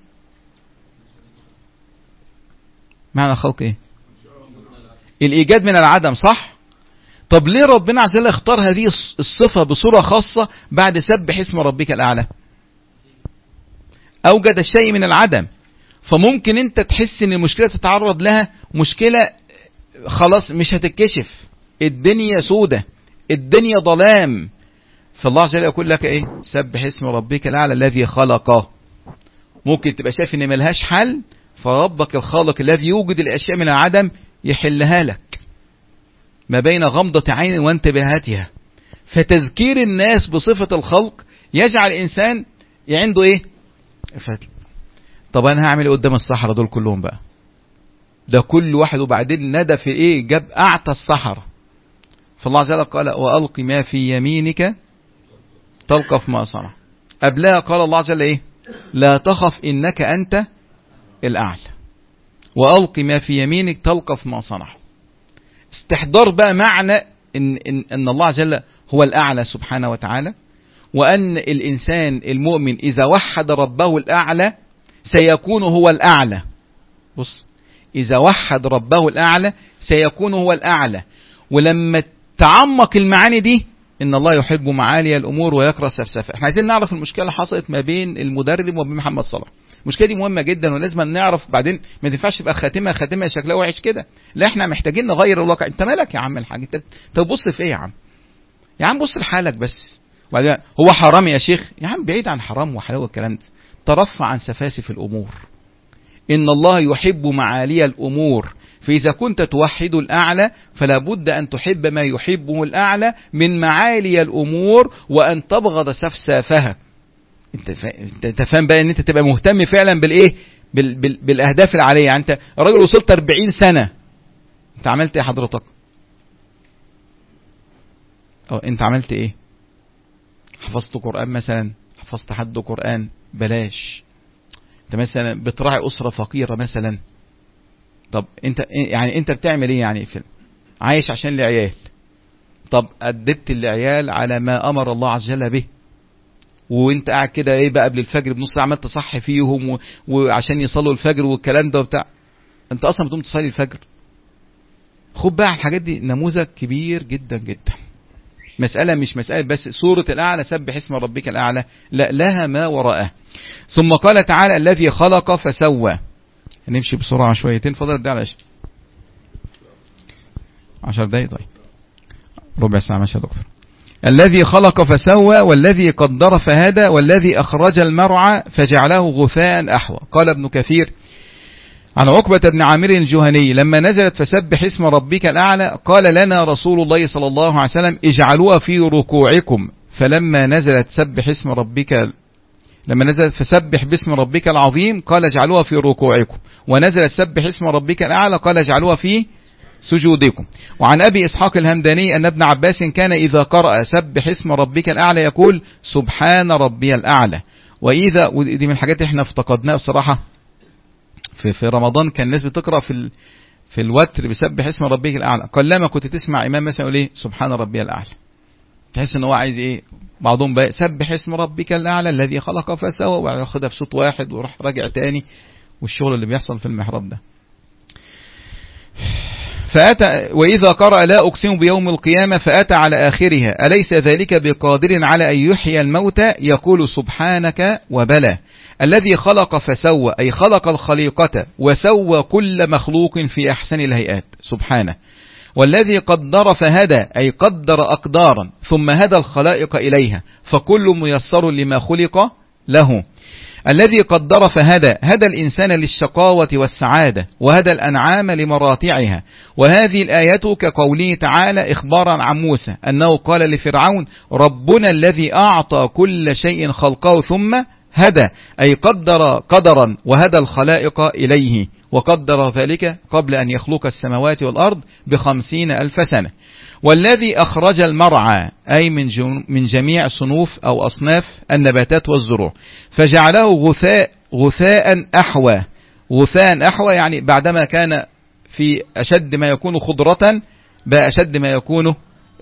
معنى الخلق ايه؟ الإيجاد من العدم، صح؟ طب ليه ربنا عز وجل اختار هذه الصفة بصورة خاصة بعد سبح اسم ربك الأعلى؟ أوجد الشيء من العدم. فممكن انت تحس ان المشكلة تتعرض لها مشكلة خلاص مش هتتكشف، الدنيا سودة، الدنيا ظلام، فالله عز وجل يقول لك ايه؟ سبح اسم ربك الأعلى الذي خلقه. ممكن تبقى شايف ان ملهاش حل، فربك الخالق الذي يوجد الأشياء من العدم يحلها لك ما بين غمضة عين وانتباهاتها. فتذكير الناس بصفة الخلق يجعل الإنسان عنده ايه؟ فتل. طب انا هعمل ايه قدام الصحراء دول كلهم بقى؟ ده كل واحد وبعدين ندى في ايه؟ جاب اعتى الصحراء. فالله عز وجل قال والق ما في يمينك تلقف ما صنع. قبلها قال الله عز وجل ايه؟ لا تخف انك انت الاعلى والق ما في يمينك تلقف ما صنع. استحضار بقى معنى ان, إن, إن الله عز وجل هو الاعلى سبحانه وتعالى، وان الانسان المؤمن اذا وحد ربه الاعلى سيكون هو الاعلى. بص، اذا وحد ربه الاعلى سيكون هو الاعلى. ولما تعمق المعاني دي ان الله يحب معالي الامور ويكره سفسفه. احنا عايزين نعرف المشكله اللي حصلت ما بين المدرب وبين محمد صلاح. المشكله دي مهمه جدا ولازم نعرف. بعدين ما تنفعش تبقى خاتمه خاتمه شكلها وحش كده، لا احنا محتاجين نغير الواقع. انت مالك يا عم الحاج؟ انت تبص في ايه يا عم؟ يا عم بص لحالك بس. وبعدين هو حرام يا شيخ؟ يا عم بعيد عن حرام وحلاوه الكلام ده، ترفع عن سفاسف الامور. ان الله يحب معالي الامور، فإذا كنت توحد الأعلى فلا بد أن تحب ما يحبه الأعلى من معالي الأمور وأن تبغض سفسافها. انت فاهم بقى ان انت تبقى مهتم فعلا بالايه؟ بال بال بالاهداف العاليه. يعني انت راجل وصلت أربعين سنه، انت عملت ايه حضرتك؟ اه انت عملت ايه؟ حفظت قرآن مثلا؟ حفظت حد قرآن؟ بلاش. انت مثلا بتراعي اسره فقيره مثلا؟ طب انت يعني انت بتعمل ايه يعني؟ عايش عشان العيال؟ طب أدبت العيال على ما امر الله عز وجل به، وانت قاعد كده ايه بقى قبل الفجر بنص ساعه عمال تصحي فيهم و... وعشان يصلوا الفجر والكلام ده وبتاع، انت اصلا بتقوم تصلي الفجر؟ خد بقى الحاجات دي نموذج كبير جدا جدا. مسألة مش مسألة بس سورة الأعلى سبح اسم ربك الأعلى، لا لها ما وراءه. ثم قال تعالى الذي خلق فسوى. هنمشي بسرعة شويتين، فضل ده على ايش؟ عشر دقايق طيب، ربع ساعة ماشي يا دكتور. الذي خلق فسوى والذي قدر فهدى والذي أخرج المرعى فجعله غثاء أحوى. قال ابن كثير عن عقبة بن عامر الجهني لما نزلت فسبح اسم ربك الأعلى قال لنا رسول الله صلى الله عليه وسلم اجعلوها في ركوعكم، فلما نزلت سبح اسم ربك لما نزلت فسبح باسم ربك العظيم قال اجعلوها في ركوعكم، ونزلت سبح اسم ربك الأعلى قال اجعلوها في سجودكم. وعن أبي إسحاق الهمداني أن ابن عباس كان إذا قرأ سبح اسم ربك الأعلى يقول سبحان ربي الأعلى. وإذا، ودي من الحاجات احنا افتقدناها بصراحة في, في رمضان، كان الناس بتقرأ في ال في الوتر بسبح اسم ربك الأعلى، قلما كنت تسمع إمام مثلا يقول ايه سبحان ربي الأعلى، تحس ان هو عايز ايه، بعضهم بقى سبح اسم ربك الأعلى الذي خلق فسوى، وياخدها في صوت واحد وراح راجع تاني، والشغل اللي بيحصل في المحراب ده. فأتى وإذا قرأ لا أقسم بيوم القيامة فأتى على آخرها أليس ذلك بقادر على أن يحيي الموتى يقول سبحانك وبلى. الذي خلق فسوى أي خلق الخليقة وسوى كل مخلوق في أحسن الهيئات سبحانه. والذي قدر فهدى أي قدر أقدارا ثم هدى الخلائق إليها فكل ميسر لما خلق له. الذي قدر فهدى هدى الإنسان للشقاوة والسعادة وهدى الأنعام لمراطعها. وهذه الآية كقوله تعالى إخبارا عن موسى أنه قال لفرعون ربنا الذي أعطى كل شيء خلقه ثم هدى أي قدر قدرا وهدى الخلائق إليه، وقدر ذلك قبل أن يخلق السماوات والأرض بخمسين ألف سنة. والذي أخرج المرعى أي من من جميع صنوف أو أصناف النباتات والزروع فجعله غثاء غثاء أحوى. غثاء أحوى يعني بعدما كان في أشد ما يكون خضرة بقى أشد ما يكون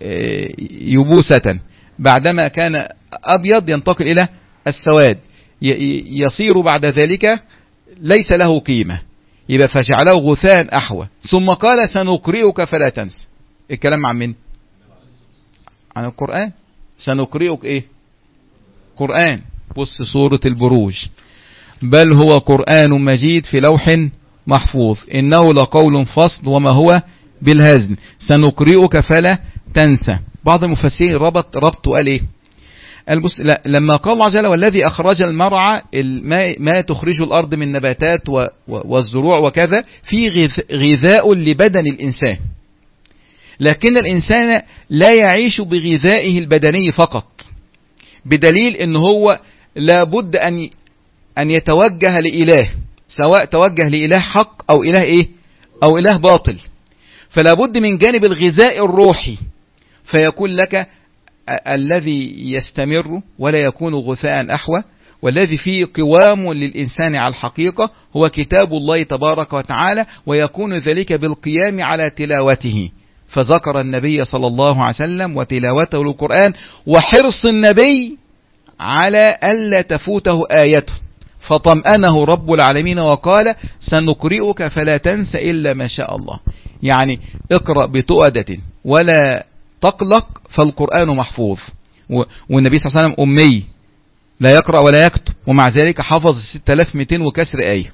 يبوسة، بعدما كان أبيض ينتقل إلى السواد، يصير بعد ذلك ليس له قيمة، يبقى فجعله غثاء أحوى. ثم قال سنقرئك فلا تنسى. الكلام عن من؟ عن القرآن. سنقرئك ايه؟ قرآن. بص سورة البروج بل هو قرآن مجيد في لوح محفوظ إنه لقول فصل وما هو بالهزل سنقرئك فلا تنسى. بعض المفسرين ربط ربط قال ايه؟ البص لا لما قال الله جل والذي أخرج المرعى ما, ما تخرج الأرض من نباتات والزروع وكذا في غذاء لبدن الإنسان، لكن الإنسان لا يعيش بغذائه البدني فقط، بدليل أن هو لابد أن أن يتوجه لإله، سواء توجه لإله حق أو إله إيه أو إله باطل، فلابد من جانب الغذاء الروحي فيكون لك الذي يستمر ولا يكون غثاء أحوى، والذي فيه قوام للإنسان على الحقيقة هو كتاب الله تبارك وتعالى، ويكون ذلك بالقيام على تلاوته. فذكر النبي صلى الله عليه وسلم وتلاوته للقرآن وحرص النبي على ألا تفوته آيته، فطمأنه رب العالمين وقال سنقرئك فلا تنسى إلا ما شاء الله. يعني اقرأ بتؤدة ولا تقلق فالقرآن محفوظ. والنبي صلى الله عليه وسلم أمي لا يقرأ ولا يكتب، ومع ذلك حفظ ستة آلاف ومئتين وكسر آية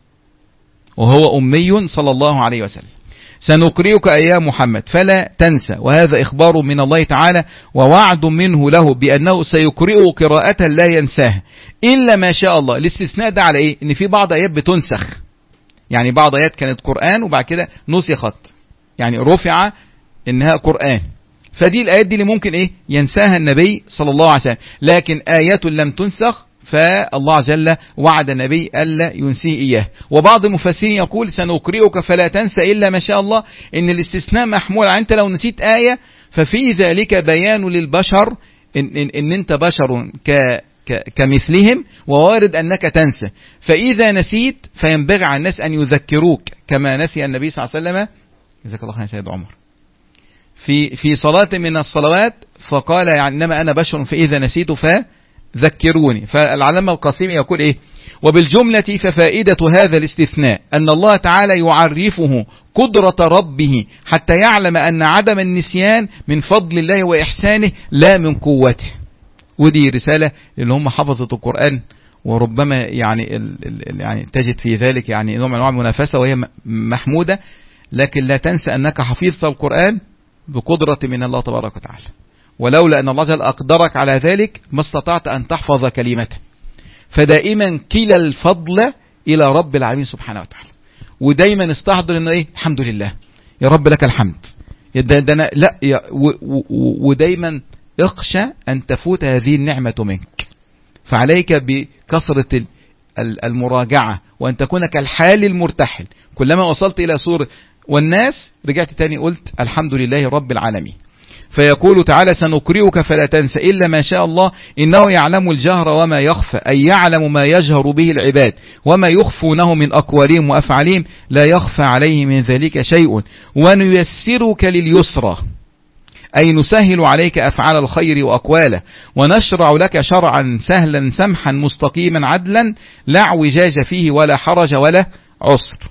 وهو أمي صلى الله عليه وسلم. سنقرئك يا محمد فلا تنسى، وهذا إخبار من الله تعالى ووعد منه له بأنه سيقرئه قراءة لا ينساها إلا ما شاء الله. الاستثناء ده على إيه؟ إن في بعض آيات بتنسخ، يعني بعض آيات كانت قرآن وبعد كده نسخت، يعني رفع إنها قرآن، فدي الآيات دي اللي ممكن إيه ينساها النبي صلى الله عليه وسلم. لكن آيات لم تنسخ فالله جل وعد النبي ألا ينسيه إياه. وبعض المفسرين يقول سنقرئك فلا تنسى إلا ما شاء الله، إن الاستثناء محمول على أنت لو نسيت آية ففي ذلك بيان للبشر إن, إن, إن أنت بشر ك كمثلهم ووارد أنك تنسى، فإذا نسيت فينبغي على الناس أن يذكروك كما نسي النبي صلى الله عليه وسلم. جزاك الله خير يا سيد عمر في في صلاة من الصلوات فقال يعني إنما أنا بشر فإذا نسيت فذكروني. فالعلامة القاسمي يقول إيه؟ وبالجملة ففائدة هذا الاستثناء أن الله تعالى يعرفه قدرة ربه حتى يعلم أن عدم النسيان من فضل الله وإحسانه لا من قوته. ودي رسالة اللي هم حفظة القرآن، وربما يعني ال ال يعني تجد في ذلك يعني نوع من انواع المنافسة وهي محمودة، لكن لا تنسى أنك حفظت القرآن بقدرة من الله تبارك وتعالى، ولولا أن الله جل أقدرك على ذلك ما استطعت أن تحفظ كلمته. فدائما كلا الفضل إلى رب العالمين سبحانه وتعالى، ودايما استحضر أنه إيه الحمد لله يا رب لك الحمد ده ده أنا لا يا ودايما اخشى أن تفوت هذه النعمة منك، فعليك بكثرة المراجعة وأن تكون كالحال المرتحل. كلما وصلت إلى سورة والناس رجعت تاني قلت الحمد لله رب العالمين. فيقول تعالى سنقرئك فلا تنسى إلا ما شاء الله إنه يعلم الجهر وما يخفى، أي يعلم ما يجهر به العباد وما يخفونه من أقوالهم وأفعالهم، لا يخفى عليه من ذلك شيء. ونيسرك لليسرى، أي نسهل عليك أفعال الخير وأقواله، ونشرع لك شرعا سهلا سمحا مستقيما عدلا لا اعوجاج فيه ولا حرج ولا عسر.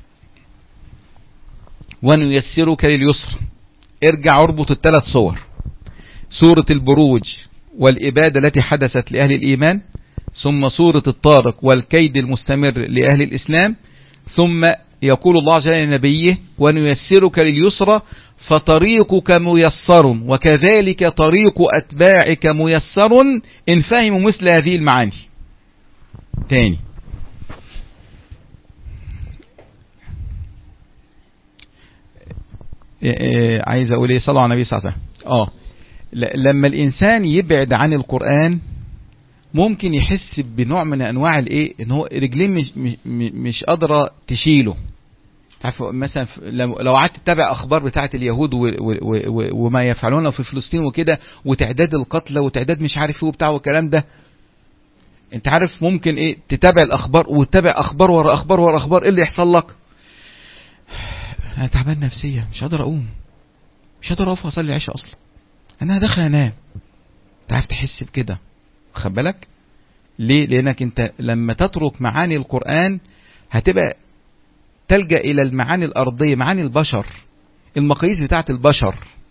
ونيسرك لليسر، ارجع اربط الثلاث صور، سورة البروج والإبادة التي حدثت لأهل الإيمان، ثم سورة الطارق والكيد المستمر لأهل الإسلام، ثم يقول الله جل لنبيه ونيسرك لليسرى فطريقك ميسر وكذلك طريق أتباعك ميسر إن فهموا مثل هذه المعاني. تاني، عايز أقول إيه؟ صلوا على النبي صلى الله عليه وسلم. آه لما الإنسان يبعد عن القرآن ممكن يحس بنوع من أنواع الإيه، إن هو رجلين مش مش مش قادرة تشيله. تعرف مثلا لو قعدت تتابع أخبار بتاعة اليهود و و و وما يفعلونه في فلسطين وكده، وتعداد القتلى وتعداد مش عارف ايه وبتاع والكلام ده، انت عارف ممكن ايه تتابع الأخبار وتتابع أخبار ورا أخبار ورا أخبار، ايه اللي يحصل لك؟ أنا تعبان نفسيا، مش قادر أقوم، مش قادر أقف أصلي العشاء أصلا، أنا داخل أنام. تعرف تحس بكده، خد بالك ليه؟ لأنك أنت لما تترك معاني القرآن هتبقى تلجأ إلى المعاني الأرضية، معاني البشر، المقاييس بتاعة البشر.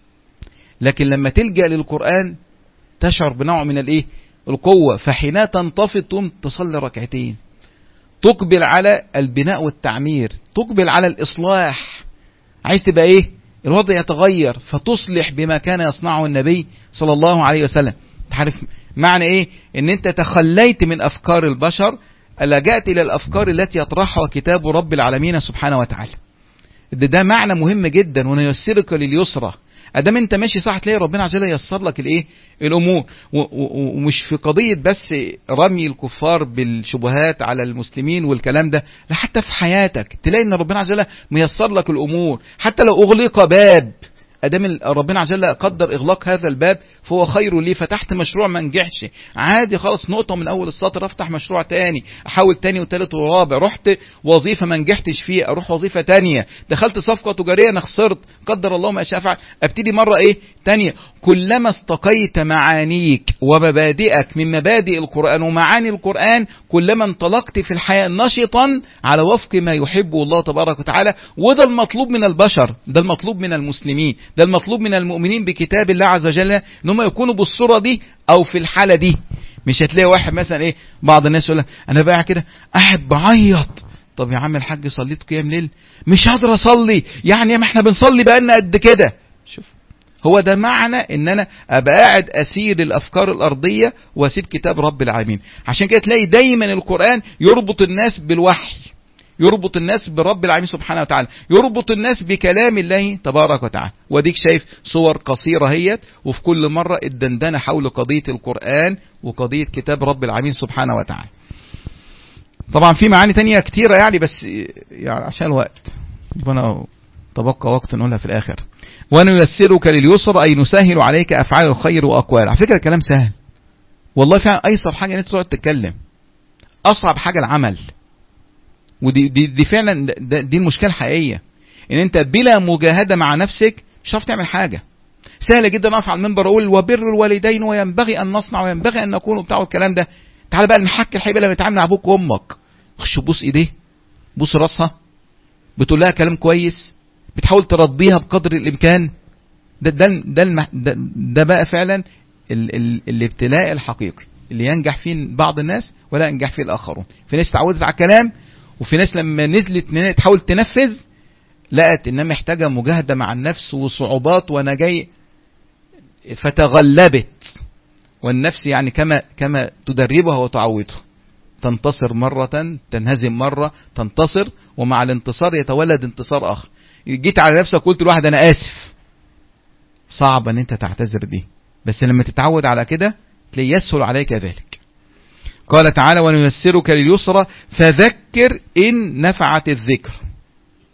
لكن لما تلجأ للقرآن تشعر بنوع من الإيه؟ القوة. فحين تنتفض تقوم تصلي ركعتين، تقبل على البناء والتعمير، تقبل على الإصلاح. عايز تبقى إيه؟ الوضع يتغير، فتصلح بما كان يصنعه النبي صلى الله عليه وسلم. تعرف معنى إيه؟ إن أنت تخليت من أفكار البشر، لجأت إلى الأفكار التي يطرحها كتاب رب العالمين سبحانه وتعالى. ده, ده معنى مهم جدا. ونيسرك لليسرى، أدام أنت ماشي صح تلاقي ربنا عز وجل ييسر لك الإيه؟ الأمور. ومش في قضية بس رمي الكفار بالشبهات على المسلمين والكلام ده، لا، حتى في حياتك تلاقي أن ربنا عز وجل ميسر لك الأمور. حتى لو أغلق باب، أدام ربنا عز وجل قدر إغلاق هذا الباب فهو خير لي. فتحت مشروع ما نجحش، عادي خلاص، نقطة من أول السطر، أفتح مشروع تاني، أحاول تاني وتالت ورابع. رحت وظيفة ما نجحتش فيه، أروح وظيفة تانية. دخلت صفقة تجارية أنا خسرت، قدر الله ما شاء فعل، أبتدي مرة إيه تانية. كلما استقيت معانيك ومبادئك من مبادئ القرآن ومعاني القرآن، كلما انطلقت في الحياة نشطا على وفق ما يحبه الله تبارك وتعالى. وده المطلوب من البشر، ده المطلوب من المسلمين، ده المطلوب من المؤمنين بكتاب الله عز وجل، ان هم يكونوا بالصورة دي او في الحالة دي. مش هتلاقي واحد مثلا ايه، بعض الناس يقول لك انا بقى كده قاعد بعيط. طب يا عم الحاج صليت قيام ليل؟ مش قادر اصلي. يعني ما احنا بنصلي بقالنا قد كده. شوف، هو ده معنى ان انا ابقى قاعد اسير الافكار الارضية واسيب كتاب رب العالمين. عشان كده تلاقي دايما القرآن يربط الناس بالوحي، يربط الناس برب العالمين سبحانه وتعالى، يربط الناس بكلام الله تبارك وتعالى. وديك شايف صور قصيرة هيت، وفي كل مرة الدندنة حول قضية القرآن وقضية كتاب رب العالمين سبحانه وتعالى. طبعا في معاني تانية كتيرة يعني، بس يعني عشان الوقت ربنا تبقى وقت نقولها في الآخر. ونيسرك لليسر، أي نسهل عليك أفعال الخير وأقوال. على فكرة الكلام سهل والله، فعلا أيسر حاجة أن أنت تقعد تتكلم، أصعب حاجة العمل. ودي دي, دي فعلا دي المشكلة الحقيقية، ان انت بلا مجاهدة مع نفسك مش هتعرف تعمل حاجة. سهل جدا اقف على المنبر اقول وبر الوالدين وينبغي ان نصنع وينبغي ان نكون وبتاع الكلام ده. تعال بقى المحك الحقيقي لما بتتعامل مع ابوك وامك، خش بوس ايديه، بوس راسها، بتقول لها كلام كويس، بتحاول ترضيها بقدر الامكان. ده ده ده, المح ده, ده بقى فعلا ال ال الابتلاء الحقيقي اللي ينجح فيه بعض الناس ولا ينجح فيه الاخرون. في ناس تعودت على الكلام، وفي ناس لما نزلت تحاول تنفذ لقت انها محتاجة مجاهدة مع النفس وصعوبات وانا جاي، فتغلبت. والنفس يعني كما كما تدربها وتعودها، تنتصر مرة، تنهزم مرة، تنتصر، ومع الانتصار يتولد انتصار اخر. جيت على نفسك قلت لواحد انا اسف، صعب ان انت تعتذر دي، بس لما تتعود على كده تلاقي يسهل عليك ذلك. قال تعالى ونيسرك لليسرى فذكر إن نفعت الذكر.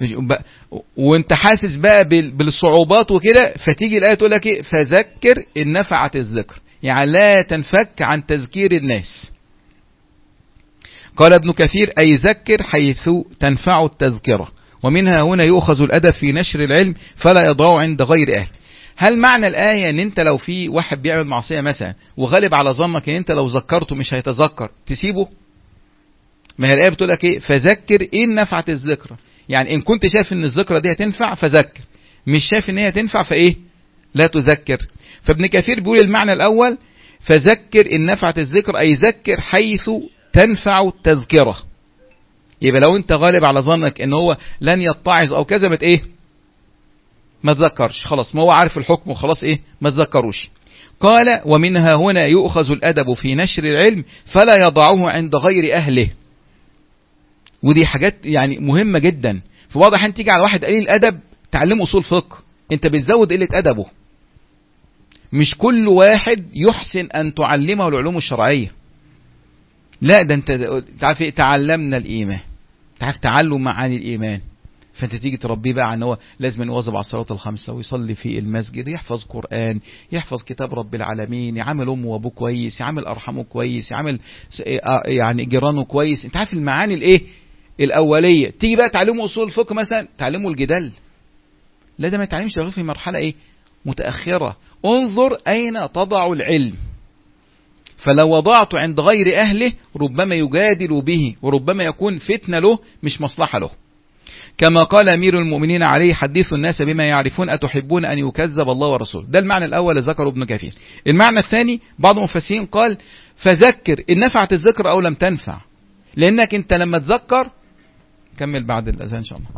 وانت حاسس بقى بالصعوبات وكده، فتيجي الآية تقول لك ايه؟ فذكر إن نفعت الذكر، يعني لا تنفك عن تذكير الناس. قال ابن كثير: أي ذكر حيث تنفع التذكرة، ومنها هنا يؤخذ الأدب في نشر العلم فلا يضعه عند غير أهل. هل معنى الآية ان انت لو في واحد بيعمل معصية مثلا وغالب على ظنك ان انت لو ذكرته مش هيتذكر تسيبه؟ ما هي الآية بتقول لك ايه؟ فذكر إن نفعت الذكرى، يعني ان كنت شايف ان الذكرى دي هتنفع فذكر، مش شايف ان هي تنفع فايه؟ لا تذكر. فابن كثير بيقول المعنى الاول فذكر إن نفعت الذكر، اي ذكر حيث تنفع التذكرة. يبقى لو انت غالب على ظنك ان هو لن يتعظ او كذا، بت ايه؟ ما تذكرش، خلاص ما هو عارف الحكم وخلاص ايه؟ ما تذكروش. قال: ومنها هنا يؤخذ الأدب في نشر العلم فلا يضعه عند غير أهله. ودي حاجات يعني مهمة جدا. فواضح انت تيجي على واحد قليل الأدب تعلمه أصول فقه، انت بتزود قلة أدبه. مش كل واحد يحسن أن تعلمه العلوم الشرعية، لا ده انت تعرف ايه؟ تعلمنا الإيمان، تعرف تعلم معاني الإيمان، فانت تيجي تربيه بقى عن هو لازم يواظب على الصلاه الخمسه ويصلي في المسجد، يحفظ قرآن، يحفظ كتاب رب العالمين، يعامل امه وابوه كويس، يعامل ارحامه كويس، يعامل يعني جيرانه كويس. انت عارف المعاني الايه الاوليه. تيجي بقى تعلمه اصول الفقه مثلا، تعلمه الجدال، لا ده ما يتعلمش غير في مرحله ايه؟ متاخره. انظر اين تضع العلم، فلو وضعته عند غير اهله ربما يجادل به وربما يكون فتنه له مش مصلحه له. كما قال أمير المؤمنين عليه: حدثوا الناس بما يعرفون أتحبون أن يكذب الله ورسوله. ده المعنى الأول اللي ذكره ابن كثير. المعنى الثاني بعض المفسرين قال: فذكر إن نفعت الذكر أو لم تنفع، لأنك أنت لما تذكر. كمل بعد الأذان إن شاء الله.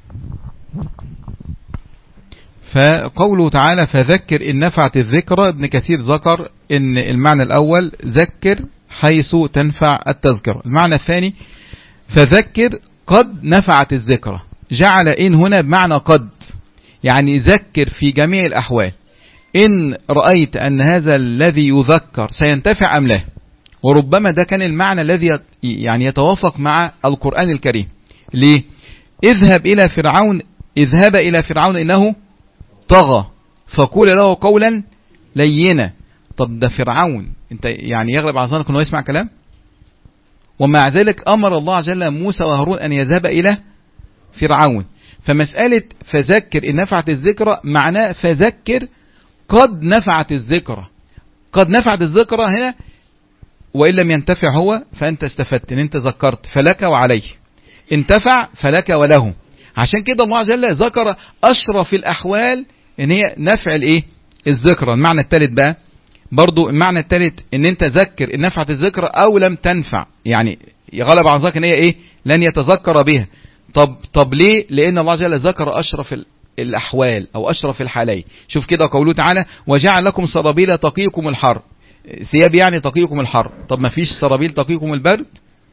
فقوله تعالى فذكر إن نفعت الذكرى، ابن كثير ذكر إن المعنى الأول ذكر حيث تنفع التذكرة. المعنى الثاني فذكر قد نفعت الذكرى، جعل إن هنا بمعنى قد، يعني ذكر في جميع الأحوال إن رأيت أن هذا الذي يذكر سينتفع أم لا. وربما ده كان المعنى الذي يعني يتوافق مع القرآن الكريم. ليه؟ اذهب إلى فرعون اذهب إلى فرعون إنه طغى فقول له قولا لينا. طب ده فرعون، انت يعني يغلب على ظنك انه يسمع كلام؟ ومع ذلك أمر الله جل موسى وهارون أن يذهب إلى فرعون. فمسألة فذكر إن نفعت الذكرى معناه فذكر قد نفعت الذكرى. قد نفعت الذكرى هنا، وإن لم ينتفع هو فأنت استفدت إن أنت ذكرت، فلك وعليه، انتفع فلك وله. عشان كده الله جل ذكر أشرف الأحوال إن هي نفع الإيه؟ الذكرى. المعنى الثالث بقى برضو، المعنى الثالث ان انت ذكر ان نفعت الذكرى او لم تنفع، يعني يغلب على ذلك ان هي ايه؟ لن يتذكر بها. طب طب ليه؟ لان الله جل ذكر اشرف الاحوال او اشرف الحالين. شوف كده قوله تعالى وجعل لكم سرابيل تقيكم الحر، ثياب يعني تقيكم الحر. طب ما فيش سرابيل تقيكم البرد؟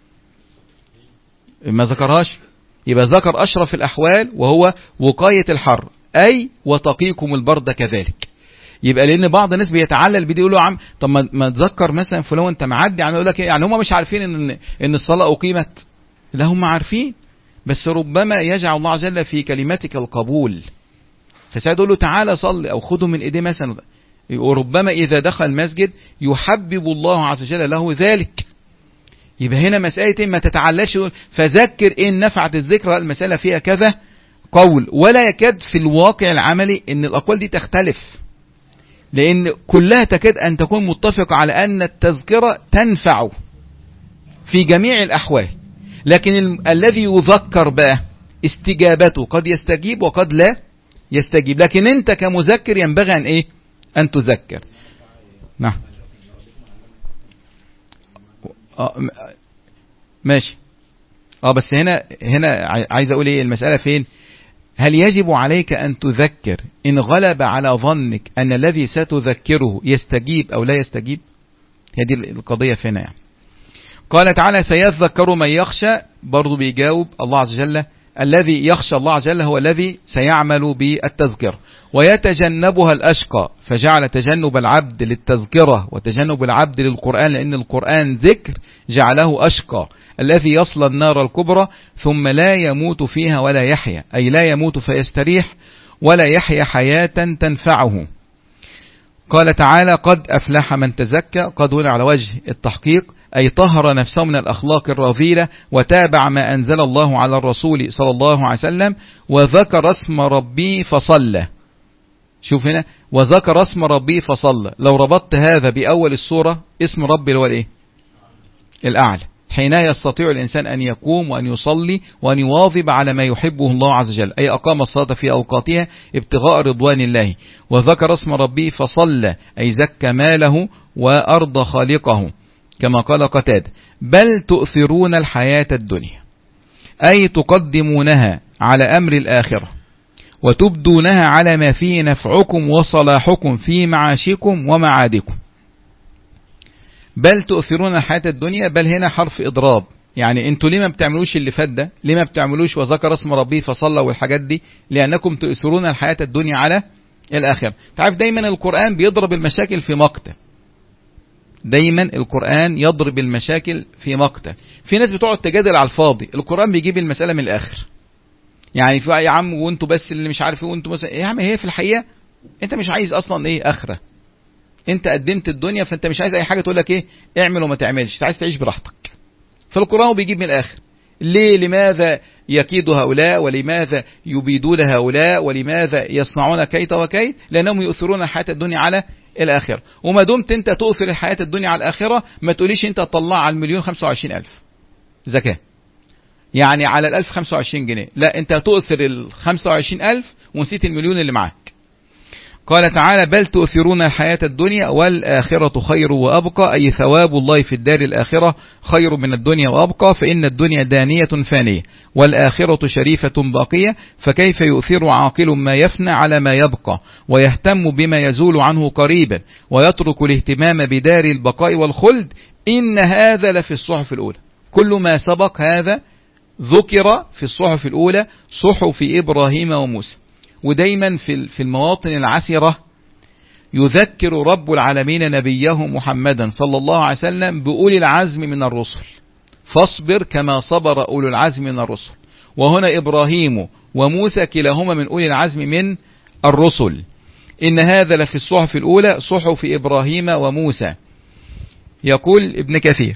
ما ذكرهاش. يبقى ذكر اشرف الاحوال وهو وقاية الحر، اي وتقيكم البرد كذلك. يبقى لان بعض الناس بيتعلل بدي يقول له عم طب ما تذكر مثلا فلان انت معدي، يعني يقول لك يعني هم مش عارفين ان ان الصلاه اقيمت؟ لا هم عارفين، بس ربما يجعل الله عز وجل في كلمتك القبول، فسيقول له تعالى صلي او خده من ايديه مثلا. وربما اذا دخل المسجد يحبب الله عز وجل له ذلك. يبقى هنا مساله ما تتعلش فذكر ان نفعت الذكرى، المساله فيها كذا قول، ولا يكاد في الواقع العملي ان الاقوال دي تختلف، لأن كلها تكاد أن تكون متفقة على أن التذكرة تنفع في جميع الأحوال. لكن ال- الذي يذكر بقى استجابته قد يستجيب وقد لا يستجيب، لكن أنت كمذكر ينبغي أن إيه؟ أن تذكر. نعم آه ماشي. اه بس هنا هنا عايز أقول إيه المسألة فين؟ هل يجب عليك أن تذكر إن غلب على ظنك أن الذي ستذكره يستجيب أو لا يستجيب؟ هذه القضية فينا يعني. قال تعالى سيذكر من يخشى، برضو بيجاوب الله عز وجل الذي يخشى الله عز وجل هو الذي سيعمل بالتذكرة ويتجنبها الأشقى، فجعل تجنب العبد للتذكرة وتجنب العبد للقرآن، لأن القرآن ذكر جعله أشقى، الذي يصلى النار الكبرى ثم لا يموت فيها ولا يحيا، أي لا يموت فيستريح ولا يحيا حياة تنفعه. قال تعالى قد أفلح من تزكى، قد هنا على وجه التحقيق، أي طهر نفسه من الأخلاق الرذيلة وتابع ما أنزل الله على الرسول صلى الله عليه وسلم وذكر اسم ربي فصلى. شوف هنا وذكر اسم ربي فصلى، لو ربطت هذا بأول السورة اسم ربي اللي هو الايه؟ الأعلى. حينها يستطيع الإنسان أن يقوم وأن يصلي وأن يواظب على ما يحبه الله عز وجل، أي أقام الصلاة في أوقاتها ابتغاء رضوان الله. وذكر اسم ربي فصلى، أي زكى ماله وأرضى خالقه، كما قال قتادة بل تؤثرون الحياة الدنيا، أي تقدمونها على أمر الآخرة وتبدونها على ما فيه نفعكم وصلاحكم في معاشكم ومعادكم. بل تؤثرون الحياة الدنيا، بل هنا حرف إضراب، يعني انتوا ليه ما بتعملوش اللي فات ده؟ ليه ما بتعملوش وذكر اسم ربه فصلى والحاجات دي؟ لأنكم تؤثرون الحياة الدنيا على الآخرة. تعرف دايما القرآن بيضرب المشاكل في مقتل، دايما القرآن يضرب المشاكل في مقتل. في ناس بتقعد تجادل على الفاضي، القرآن بيجيب المسألة من الآخر. يعني في يا عم وانتوا بس اللي مش عارف ايه، وانتوا مثلا يا عم هي في الحقيقة انت مش عايز اصلا ايه آخرة، انت قدمت الدنيا فانت مش عايز اي حاجة تقول لك ايه اعمل وما تعملش، انت عايز تعيش براحتك. فالقرآن بيجيب من الآخر. ليه؟ لماذا يكيد هؤلاء ولماذا يبيدون هؤلاء ولماذا يصنعون كيت وكيت؟ لأنهم يؤثرون الحياة الدنيا على الآخرة. وما دمت انت تؤثر الحياة الدنيا على الآخرة ما تقوليش انت تطلع على المليون خمسة وعشرين ألف زكاة، يعني على الألف خمسة وعشرين جنيه، لا انت تؤثر الخمسة وعشرين ألف ونسيت المليون اللي معاك. قال تعالى بل تؤثرون الحياة الدنيا والآخرة خير وأبقى، أي ثواب الله في الدار الآخرة خير من الدنيا وأبقى، فإن الدنيا دانية فانية والآخرة شريفة باقية، فكيف يؤثر عاقل ما يفنى على ما يبقى ويهتم بما يزول عنه قريبا ويترك الاهتمام بدار البقاء والخلد؟ إن هذا لفي الصحف الأولى. كل ما سبق هذا ذكر في الصحف الأولى، صحف إبراهيم وموسى. ودايما في المواطن العسرة يذكر رب العالمين نبيه محمدا صلى الله عليه وسلم بأولي العزم من الرسل، فاصبر كما صبر أولو العزم من الرسل. وهنا إبراهيم وموسى كلاهما من أولي العزم من الرسل. إن هذا لفي الصحف الأولى صحف إبراهيم وموسى. يقول ابن كثير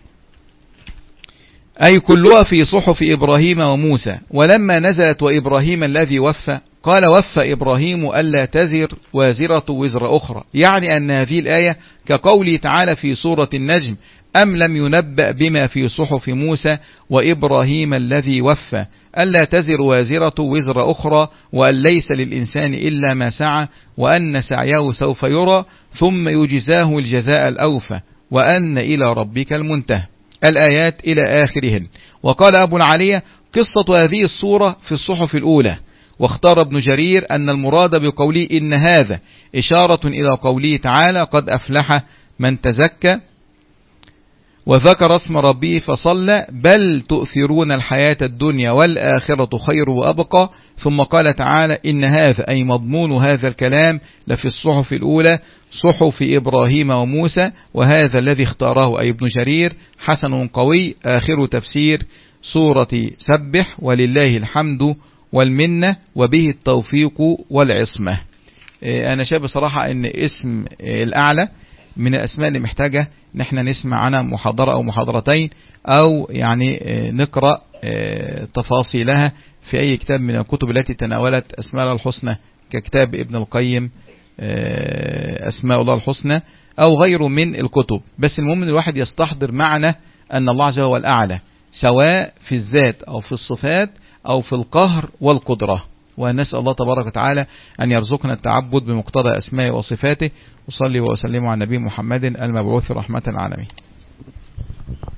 أي كلها في صحف إبراهيم وموسى. ولما نزلت وإبراهيم الذي وفى قال وفى إبراهيم ألا تزر وازرة وزر أخرى، يعني أن هذه الآية كقوله تعالى في سورة النجم أم لم ينبأ بما في صحف موسى وإبراهيم الذي وفى ألا تزر وازرة وزر أخرى وأن ليس للإنسان إلا ما سعى وأن سعيه سوف يرى ثم يجزاه الجزاء الأوفى وأن إلى ربك المنتهى. الآيات إلى آخرهن. وقال أبو العالية قصة هذه الصورة في الصحف الأولى. واختار ابن جرير أن المراد بقوله إن هذا إشارة إلى قوله تعالى قد أفلح من تزكى وذكر اسم ربه فصلى بل تؤثرون الحياة الدنيا والآخرة خير وأبقى. ثم قال تعالى إن هذا أي مضمون هذا الكلام لفي الصحف الأولى صحف إبراهيم وموسى. وهذا الذي اختاره أي ابن جرير حسن قوي. آخر تفسير سورة سبح ولله الحمد والمنة وبه التوفيق والعصمة. أنا شايف بصراحة أن اسم الأعلى من الأسماء اللي محتاجة نحن نسمع عنها محاضرة أو محاضرتين أو يعني نقرأ تفاصيلها في أي كتاب من الكتب التي تناولت أسماء الله الحسنى ككتاب ابن القيم أسماء الله الحسنى أو غيره من الكتب. بس المهم أن الواحد يستحضر معنى أن الله عز وجل هو الأعلى سواء في الذات أو في الصفات أو في القهر والقدرة. ونسأل الله تبارك وتعالى أن يرزقنا التعبد بمقتضى أسمائه وصفاته. وصلي وسلم على نبي محمد المبعوث رحمة العالمين.